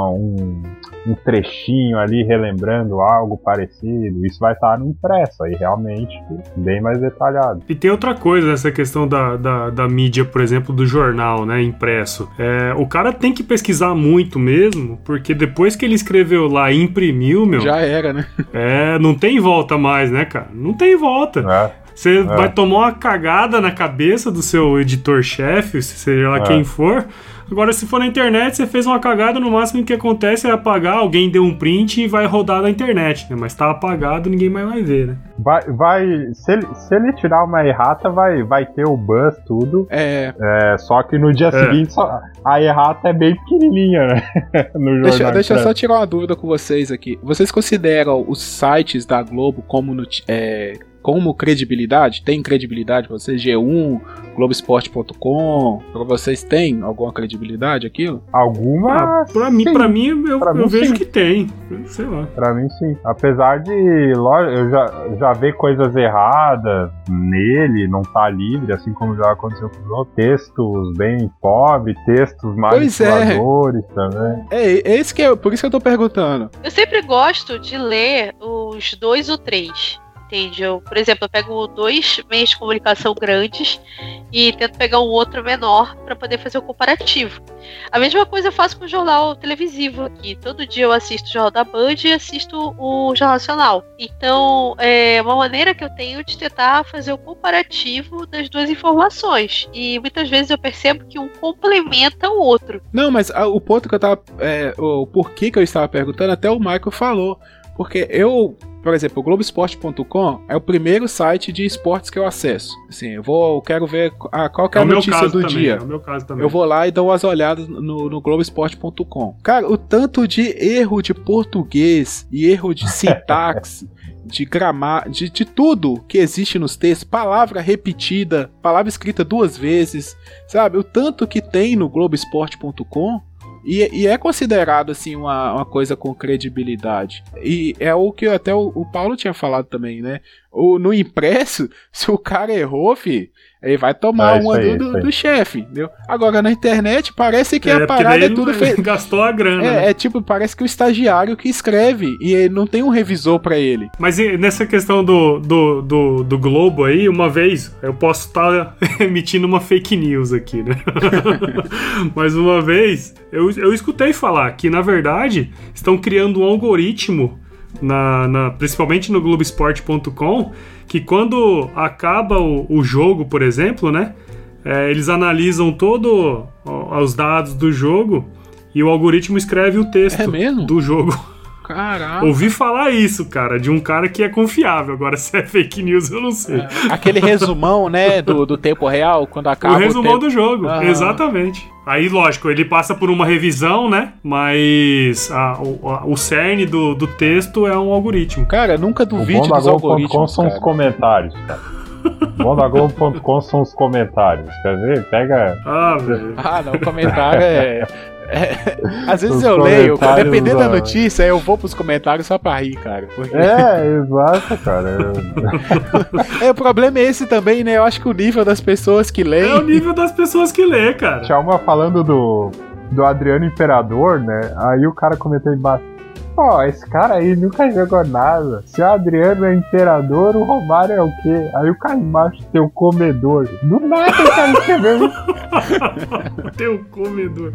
um trechinho ali relembrando algo parecido. Isso vai estar no impresso aí, realmente bem mais detalhado. E tem outra coisa nessa questão da mídia, por exemplo, do jornal, né, impresso. O cara tem que pesquisar muito mesmo, porque depois que ele escreveu lá e imprimiu, já era, né? Não tem volta mais, né, cara? Não tem volta. Você vai tomar uma cagada na cabeça do seu editor-chefe, seja lá quem for. Agora, se for na internet, você fez uma cagada, no máximo o que acontece é apagar, alguém deu um print e vai rodar na internet, né? Mas tá apagado, ninguém mais vai ver, né? Se ele tirar uma errata, vai ter o buzz, tudo. Só que no dia seguinte, a errata é bem pequenininha, né? No jornal. Deixa eu só tirar uma dúvida com vocês aqui. Vocês consideram os sites da Globo como credibilidade? Tem credibilidade pra vocês? G1, Globoesporte.com, pra vocês tem alguma credibilidade aquilo? Alguma? Pra mim eu vejo que tem, sei lá. Pra mim sim, apesar de eu já ver coisas erradas nele, não tá livre, assim como já aconteceu com os outros, textos bem pobres, textos manipuladores também. Por isso que eu tô perguntando. Eu sempre gosto de ler os 2 ou 3. Entende? Por exemplo, eu pego 2 meios de comunicação grandes e tento pegar o outro menor para poder fazer o comparativo. A mesma coisa eu faço com o jornal televisivo aqui. Todo dia eu assisto o Jornal da Band e assisto o Jornal Nacional. Então, é uma maneira que eu tenho de tentar fazer o comparativo das 2 informações. E muitas vezes eu percebo que um complementa o outro. Não, mas o ponto que eu tava... o porquê que eu estava perguntando, até o Michael falou. Porque por exemplo, o Globoesporte.com é o primeiro site de esportes que eu acesso. Assim, eu quero ver qual que é a notícia do dia. É o meu caso também. Eu vou lá e dou umas olhadas no Globoesporte.com. Cara, o tanto de erro de português e erro de sintaxe, de gramática, de tudo que existe nos textos, palavra repetida, palavra escrita 2 vezes, sabe? O tanto que tem no Globoesporte.com. E é considerado assim uma coisa com credibilidade. E é o que até o Paulo tinha falado também, né? No impresso, se o cara errou, ele vai tomar uma do chefe, entendeu? Agora na internet parece que a parada é tudo feito. Gastou a grana. Né? Tipo, parece que o estagiário que escreve e ele não tem um revisor pra ele. Mas nessa questão do Globo aí, uma vez, eu posso estar emitindo uma fake news aqui, né? Mas uma vez, eu escutei falar que, na verdade, estão criando um algoritmo principalmente no Globoesporte.com, que quando acaba o jogo, por exemplo, né, eles analisam todos os dados do jogo e o algoritmo escreve o texto do jogo. Caraca. Ouvi falar isso, cara, de um cara que é confiável. Agora, se é fake news, eu não sei. Aquele resumão, né, do tempo real, quando acaba o resumão do jogo, exatamente. Aí, lógico, ele passa por uma revisão, né, mas o cerne do texto é um algoritmo. Cara, nunca duvide dos algoritmos, são os comentários, cara. Bondaglobo.com são os comentários. Quer ver? Pega... não, o comentário às vezes eu leio, dependendo da notícia, eu vou pros comentários só pra rir, cara. Porque... exato, cara. O problema é esse também, né? Eu acho que o nível das pessoas que leem... É o nível das pessoas que lê, cara. Tinha uma falando do Adriano Imperador, né? Aí o cara comentou embaixo: esse cara aí nunca jogou nada. Se o Adriano é imperador, o Romário é o quê? Aí o cara embaixo tem o comedor. Do nada o cara escreveu. Tem o comedor.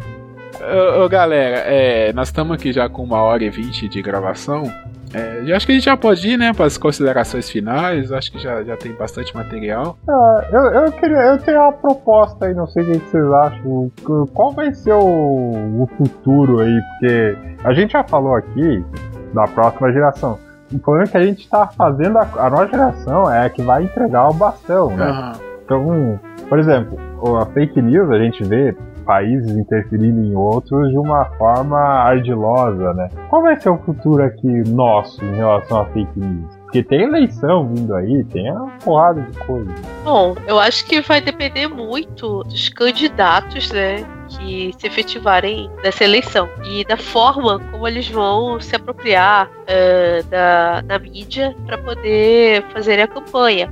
Galera, nós estamos aqui já com 1h20 de gravação. Eu acho que a gente já pode ir, né, para as considerações finais. Acho que já tem bastante material. Eu tenho uma proposta aí, não sei o que vocês acham. Qual vai ser o futuro aí? Porque a gente já falou aqui da próxima geração. O problema é que a gente está fazendo, a nossa geração é a que vai entregar o bastão, né? Então, por exemplo, a fake news a gente vê países interferindo em outros de uma forma ardilosa, né? Qual vai ser o futuro aqui nosso em relação a fake news? Porque tem eleição vindo aí, tem uma porrada de coisa. Bom, eu acho que vai depender muito dos candidatos, né, que se efetivarem nessa eleição e da forma como eles vão se apropriar da mídia para poder fazer a campanha.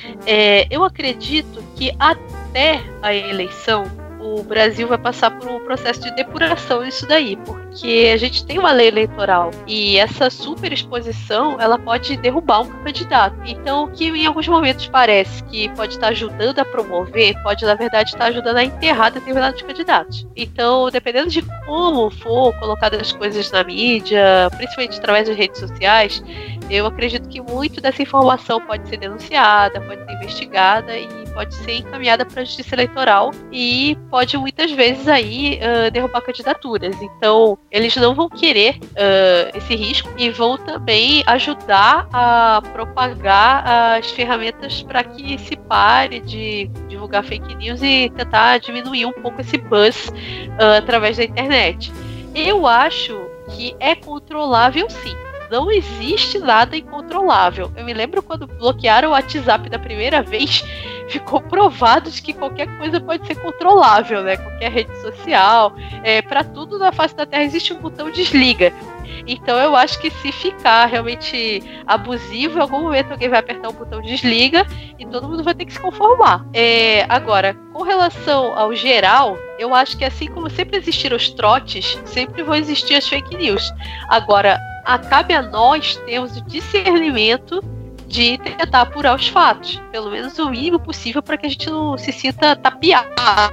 Eu acredito que até a eleição o Brasil vai passar por um processo de depuração nisso daí, porque a gente tem uma lei eleitoral e essa superexposição ela pode derrubar um candidato. Então, o que em alguns momentos parece que pode estar ajudando a promover, pode na verdade estar ajudando a enterrar determinados candidatos. Então, dependendo de como for colocadas as coisas na mídia, principalmente através das redes sociais, eu acredito que muito dessa informação pode ser denunciada, pode ser investigada e pode ser encaminhada para a Justiça Eleitoral e pode muitas vezes aí derrubar candidaturas. Então, eles não vão querer esse risco e vão também ajudar a propagar as ferramentas para que se pare de divulgar fake news e tentar diminuir um pouco esse buzz através da internet. Eu acho que é controlável, sim. Não existe nada incontrolável. Eu me lembro quando bloquearam o WhatsApp da primeira vez, ficou provado de que qualquer coisa pode ser controlável, né? Qualquer rede social, para tudo na face da Terra existe um botão desliga. Então eu acho que se ficar realmente abusivo, em algum momento alguém vai apertar o botão desliga e todo mundo vai ter que se conformar. Agora, com relação ao geral, eu acho que assim como sempre existiram os trotes, sempre vão existir as fake news. Agora, cabe a nós termos o discernimento de tentar apurar os fatos, pelo menos o mínimo possível, para que a gente não se sinta tapeado,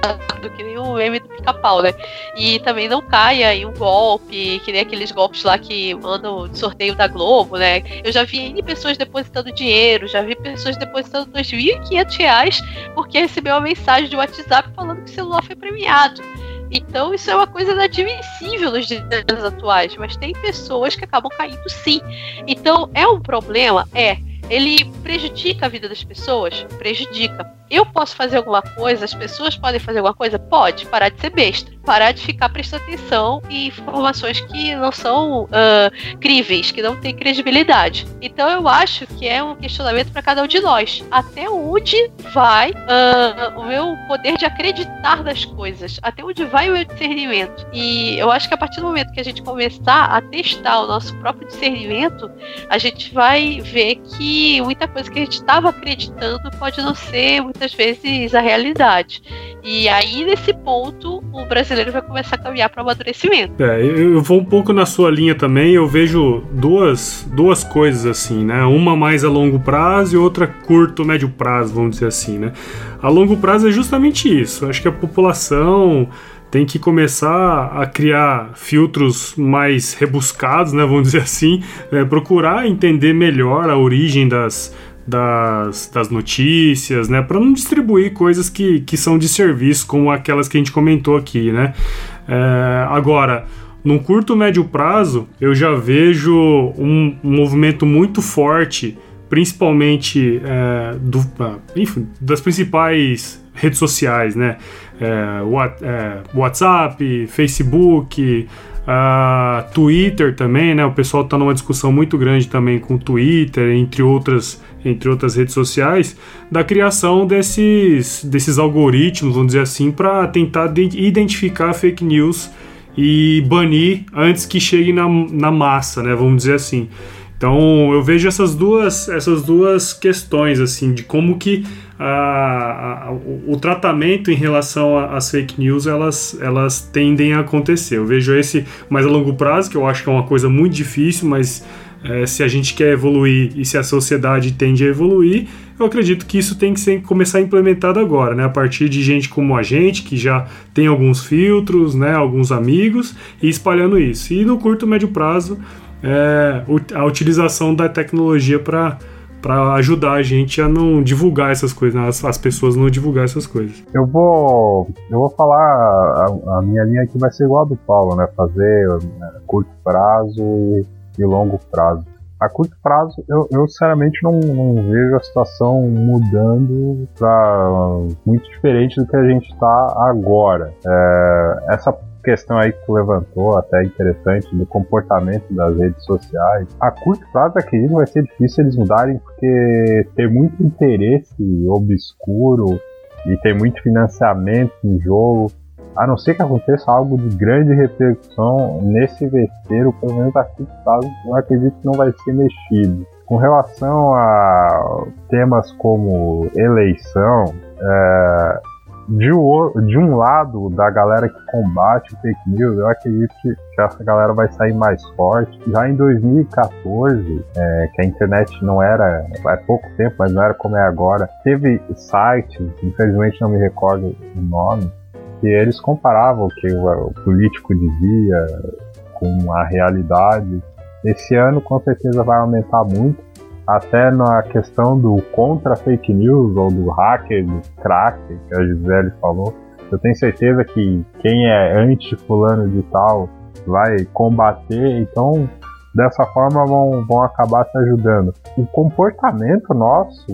que nem o meme do Pica-Pau, né? E também não caia em um golpe, que nem aqueles golpes lá que mandam de sorteio da Globo, né? Eu já vi N pessoas depositando dinheiro, já vi pessoas depositando R$2.500 porque recebeu uma mensagem de WhatsApp falando que o celular foi premiado. Então isso é uma coisa inadmissível nos dias atuais, mas tem pessoas que acabam caindo sim. Então é um problema? Ele prejudica a vida das pessoas? Prejudica. Eu posso fazer alguma coisa? As pessoas podem fazer alguma coisa? Pode. Parar de ser besta. Parar de ficar prestando atenção em informações que não são críveis, que não têm credibilidade. Então eu acho que é um questionamento para cada um de nós. Até onde vai o meu poder de acreditar nas coisas? Até onde vai o meu discernimento? E eu acho que a partir do momento que a gente começar a testar o nosso próprio discernimento, a gente vai ver que muita coisa que a gente estava acreditando pode não ser muitas vezes a realidade. E aí, nesse ponto, o brasileiro vai começar a caminhar para o amadurecimento. Eu vou um pouco na sua linha também. Eu vejo duas coisas assim, né? Uma mais a longo prazo e outra curto, médio prazo, vamos dizer assim, né? A longo prazo é justamente isso. Acho que a população tem que começar a criar filtros mais rebuscados, né, vamos dizer assim, procurar entender melhor a origem das das notícias, né? Para não distribuir coisas que são de serviço, como aquelas que a gente comentou aqui, né? Agora, num curto, médio prazo, eu já vejo um movimento muito forte, principalmente das principais redes sociais, né? WhatsApp, Facebook, Twitter também, né? O pessoal está numa discussão muito grande também com o Twitter, entre outras redes sociais, da criação desses algoritmos, vamos dizer assim, para tentar identificar fake news e banir antes que chegue na massa, né? Vamos dizer assim. Então eu vejo essas duas questões, assim, de como que o tratamento em relação às fake news elas tendem a acontecer. Eu vejo esse mais a longo prazo, que eu acho que é uma coisa muito difícil, mas se a gente quer evoluir e se a sociedade tende a evoluir, eu acredito que isso tem que começar a implementado agora, né? A partir de gente como a gente, que já tem alguns filtros, né? Alguns amigos, e espalhando isso. E no curto, médio prazo, a utilização da tecnologia para ajudar a gente a não divulgar essas coisas, as pessoas não divulgar essas coisas. Eu vou falar, a minha linha aqui vai ser igual a do Paulo, né? Fazer curto prazo e longo prazo. A curto prazo, eu sinceramente não vejo a situação mudando para muito diferente do que a gente está agora. Essa questão aí que tu levantou, até interessante, do comportamento das redes sociais. A curto prazo, acredito, vai ser difícil eles mudarem, porque tem muito interesse obscuro e tem muito financiamento em jogo. A não ser que aconteça algo de grande repercussão nesse vespeiro, pelo menos a curto prazo, eu acredito que não vai ser mexido. Com relação a temas como eleição, de um lado da galera que combate o fake news, eu acredito que essa galera vai sair mais forte. Já em 2014, que a internet não era, há pouco tempo, mas não era como é agora, teve sites, infelizmente não me recordo o nome, que eles comparavam o que o político dizia com a realidade. Esse ano com certeza vai aumentar muito, até na questão do contra fake news ou do hacker, do crack, que a Gisele falou. Eu tenho certeza que quem é anti-fulano de tal vai combater, então dessa forma vão acabar se ajudando. O comportamento nosso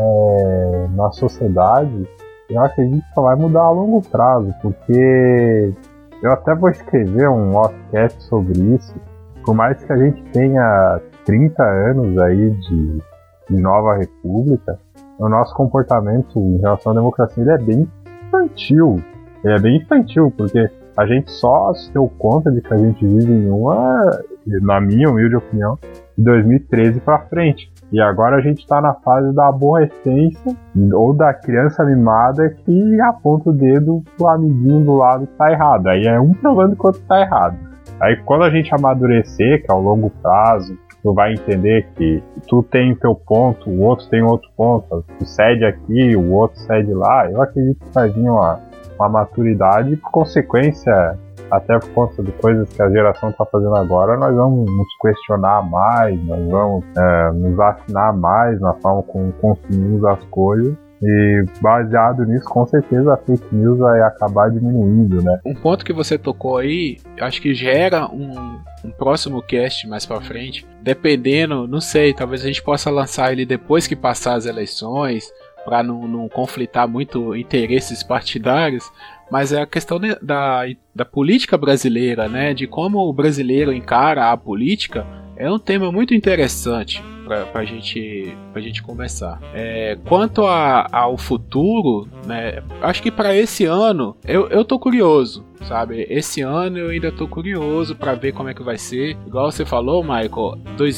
na sociedade, eu acredito que só vai mudar a longo prazo, porque eu até vou escrever um podcast sobre isso. Por mais que a gente tenha 30 anos aí de nova república, o nosso comportamento em relação à democracia ele é bem infantil. Ele é bem infantil, porque a gente só se deu conta de que a gente vive em uma, na minha humilde opinião, de 2013 para frente. E agora a gente está na fase da aborrecência ou da criança mimada que aponta o dedo pro amiguinho do lado que tá errado. Aí é um provando que o outro tá errado. Aí quando a gente amadurecer, que é ao longo prazo, tu vai entender que tu tem teu ponto, o outro tem outro ponto, tu cede aqui, o outro cede lá, eu acredito que vai vir uma maturidade e, por consequência, até por conta de coisas que a geração está fazendo agora, nós vamos nos questionar mais, nós vamos nos afinar mais na forma como consumimos as coisas. E baseado nisso, com certeza a fake news vai acabar diminuindo, né? Um ponto que você tocou aí, acho que gera um próximo cast mais pra frente, dependendo, não sei, talvez a gente possa lançar ele depois que passar as eleições, para não conflitar muito interesses partidários, mas é a questão da política brasileira, né? De como o brasileiro encara a política, é um tema muito interessante pra gente começar. Quanto ao futuro, né, acho que para esse ano eu tô curioso, sabe? Esse ano eu ainda tô curioso para ver como é que vai ser. Igual você falou, Michael,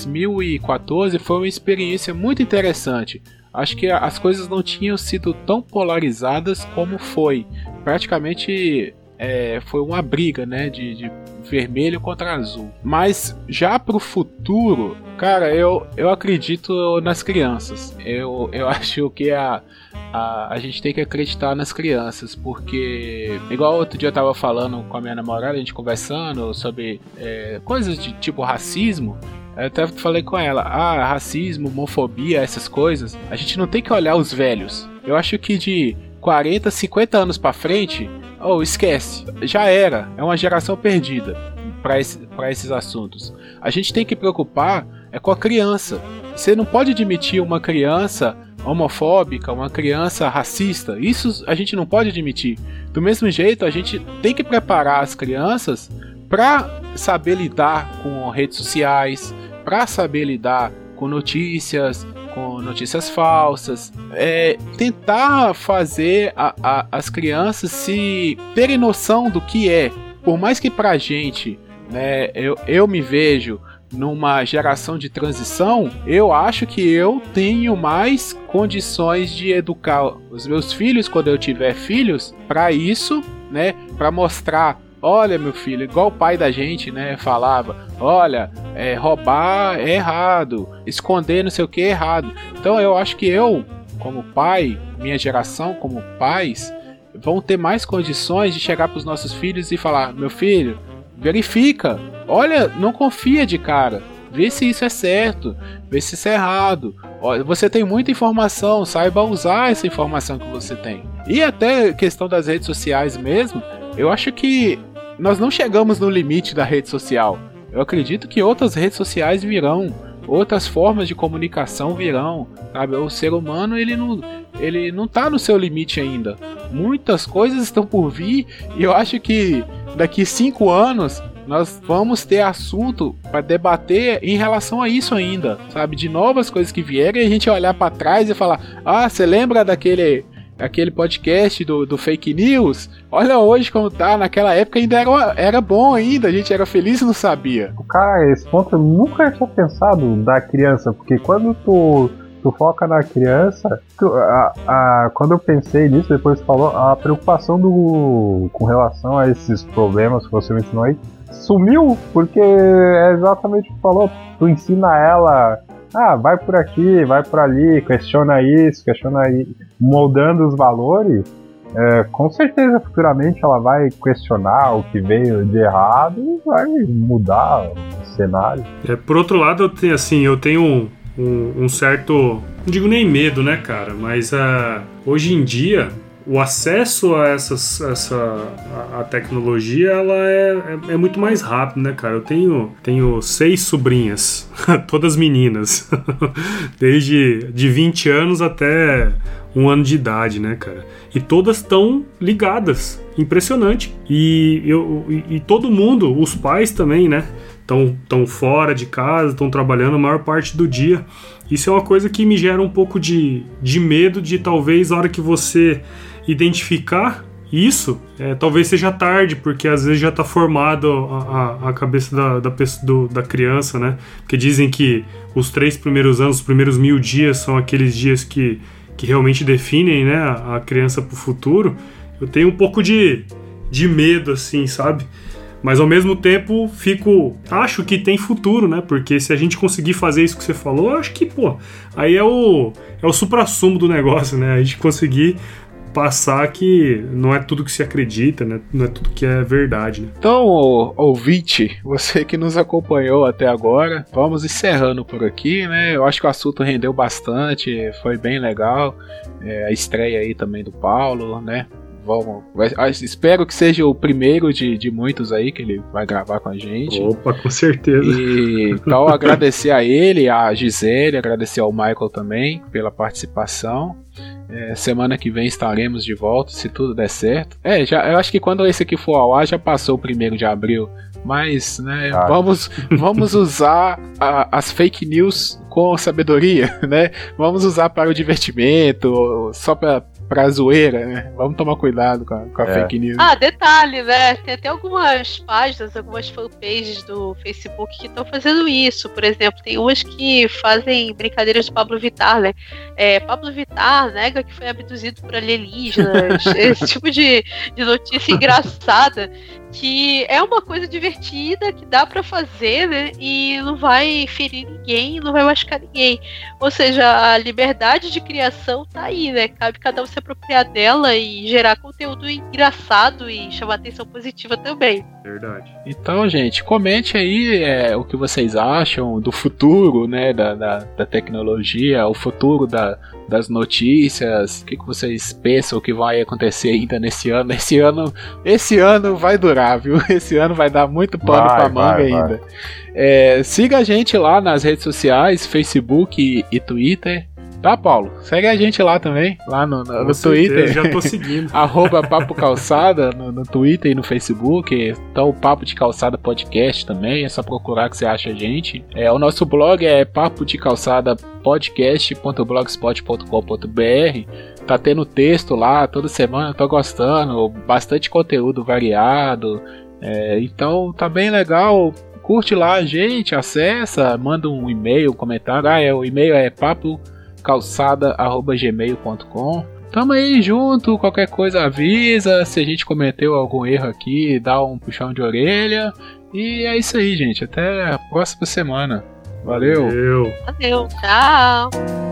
2014 foi uma experiência muito interessante. Acho que as coisas não tinham sido tão polarizadas como foi. Praticamente foi uma briga, né, de vermelho contra azul. Mas já pro futuro, cara, eu acredito nas crianças. Eu acho que a gente tem que acreditar nas crianças, porque igual outro dia eu tava falando com a minha namorada, a gente conversando sobre coisas de tipo racismo, Eu até falei com ela, racismo, homofobia, essas coisas, a gente não tem que olhar os velhos. Eu acho que de 40, 50 anos pra frente, esquece, já era, é uma geração perdida pra esses assuntos. A gente tem que preocupar com a criança. Você não pode admitir uma criança homofóbica, uma criança racista. Isso a gente não pode admitir. Do mesmo jeito, a gente tem que preparar as crianças para saber lidar com redes sociais, para saber lidar com notícias falsas, tentar fazer as crianças se terem noção do que é. Por mais que pra gente, né, eu me vejo numa geração de transição, eu acho que eu tenho mais condições de educar os meus filhos quando eu tiver filhos para isso, né, para mostrar, olha meu filho, igual o pai da gente, né, falava, olha, roubar é errado, esconder não sei o que é errado. Então eu acho que eu, como pai, minha geração como pais, vão ter mais condições de chegar para os nossos filhos e falar, meu filho, verifica, olha, não confia de cara, vê se isso é certo, vê se isso é errado. Olha, você tem muita informação, saiba usar essa informação que você tem. E até questão das redes sociais mesmo, eu acho que nós não chegamos no limite da rede social. Eu acredito que outras redes sociais virão, outras formas de comunicação virão, sabe? O ser humano ele não tá no seu limite ainda. Muitas coisas estão por vir e eu acho que daqui 5 anos nós vamos ter assunto para debater em relação a isso ainda, sabe? De novas coisas que vierem e a gente olhar para trás e falar, você lembra daquele podcast do fake news? Olha hoje como tá, naquela época ainda era bom ainda, a gente era feliz e não sabia. Cara, esse ponto eu nunca tinha pensado da criança, porque quando tu foca na criança, quando eu pensei nisso, depois tu falou, a preocupação com relação a esses problemas que você mencionou aí, sumiu, porque é exatamente o que tu falou, tu ensina ela, vai por aqui, vai por ali, questiona isso, moldando os valores, com certeza futuramente ela vai questionar o que veio de errado e vai mudar o cenário. Por outro lado, eu tenho um certo, não digo nem medo, né, cara, mas hoje em dia o acesso a a tecnologia ela é muito mais rápido, né, cara? Eu tenho 6 sobrinhas, todas meninas, desde de 20 anos até 1 ano de idade, né, cara? E todas estão ligadas, impressionante. E todo mundo, os pais também, né? Estão fora de casa, estão trabalhando a maior parte do dia. Isso é uma coisa que me gera um pouco de medo de talvez a hora que você identificar isso, talvez seja tarde, porque às vezes já está formado a cabeça da criança, né? Porque dizem que os 3 primeiros anos, os primeiros 1000 dias são aqueles dias que realmente definem, né, a criança para o futuro. Eu tenho um pouco de medo, assim, sabe? Mas ao mesmo tempo acho que tem futuro, né? Porque se a gente conseguir fazer isso que você falou, acho que, aí é o suprassumo do negócio, né? A gente conseguir passar que não é tudo que se acredita, né? Não é tudo que é verdade, né? Então, ouvinte, você que nos acompanhou até agora, vamos encerrando por aqui, né? Eu acho que o assunto rendeu bastante, foi bem legal. A estreia aí também do Paulo, né? Espero que seja o primeiro de muitos aí que ele vai gravar com a gente. Opa, com certeza. Então agradecer a ele, a Gisele, agradecer ao Michael também pela participação. Semana que vem estaremos de volta, se tudo der certo. Eu acho que quando esse aqui for ao ar já passou o 1º de abril. Mas, né, vamos usar as fake news com sabedoria, né? Vamos usar para o divertimento, só pra zoeira, né? Vamos tomar cuidado com a fake news. Detalhe, né? Tem até algumas páginas, algumas fanpages do Facebook que estão fazendo isso. Por exemplo, tem umas que fazem brincadeiras de Pablo Vittar, né? Pablo Vittar nega que foi abduzido por alienígenas. Esse tipo de notícia engraçada, que é uma coisa divertida, que dá pra fazer, né? E não vai ferir ninguém, não vai machucar ninguém. Ou seja, a liberdade de criação tá aí, né? Cabe cada um se apropriar dela e gerar conteúdo engraçado e chamar atenção positiva também. Verdade. Então, gente, comente aí o que vocês acham do futuro, né, da tecnologia, o futuro das notícias, o que vocês pensam que vai acontecer ainda nesse ano. Esse ano vai durar, viu? Esse ano vai dar muito pano pra manga ainda. Siga a gente lá nas redes sociais, Facebook e Twitter. Tá, Paulo? Segue a gente lá também, lá no Twitter. Eu já tô seguindo. @Papo Calçada no Twitter e no Facebook. Então o Papo de Calçada Podcast também, é só procurar que você acha a gente. O nosso blog é papodecalçadapodcast.blogspot.com.br. Tá tendo texto lá toda semana, tô gostando, bastante conteúdo variado. Então tá bem legal. Curte lá a gente, acessa, manda um e-mail, um comentário. O e-mail é papocalçada@gmail.com. Tamo aí junto, qualquer coisa avisa. Se a gente cometeu algum erro aqui, dá um puxão de orelha. E é isso aí, gente. Até a próxima semana. Valeu. Valeu, tchau.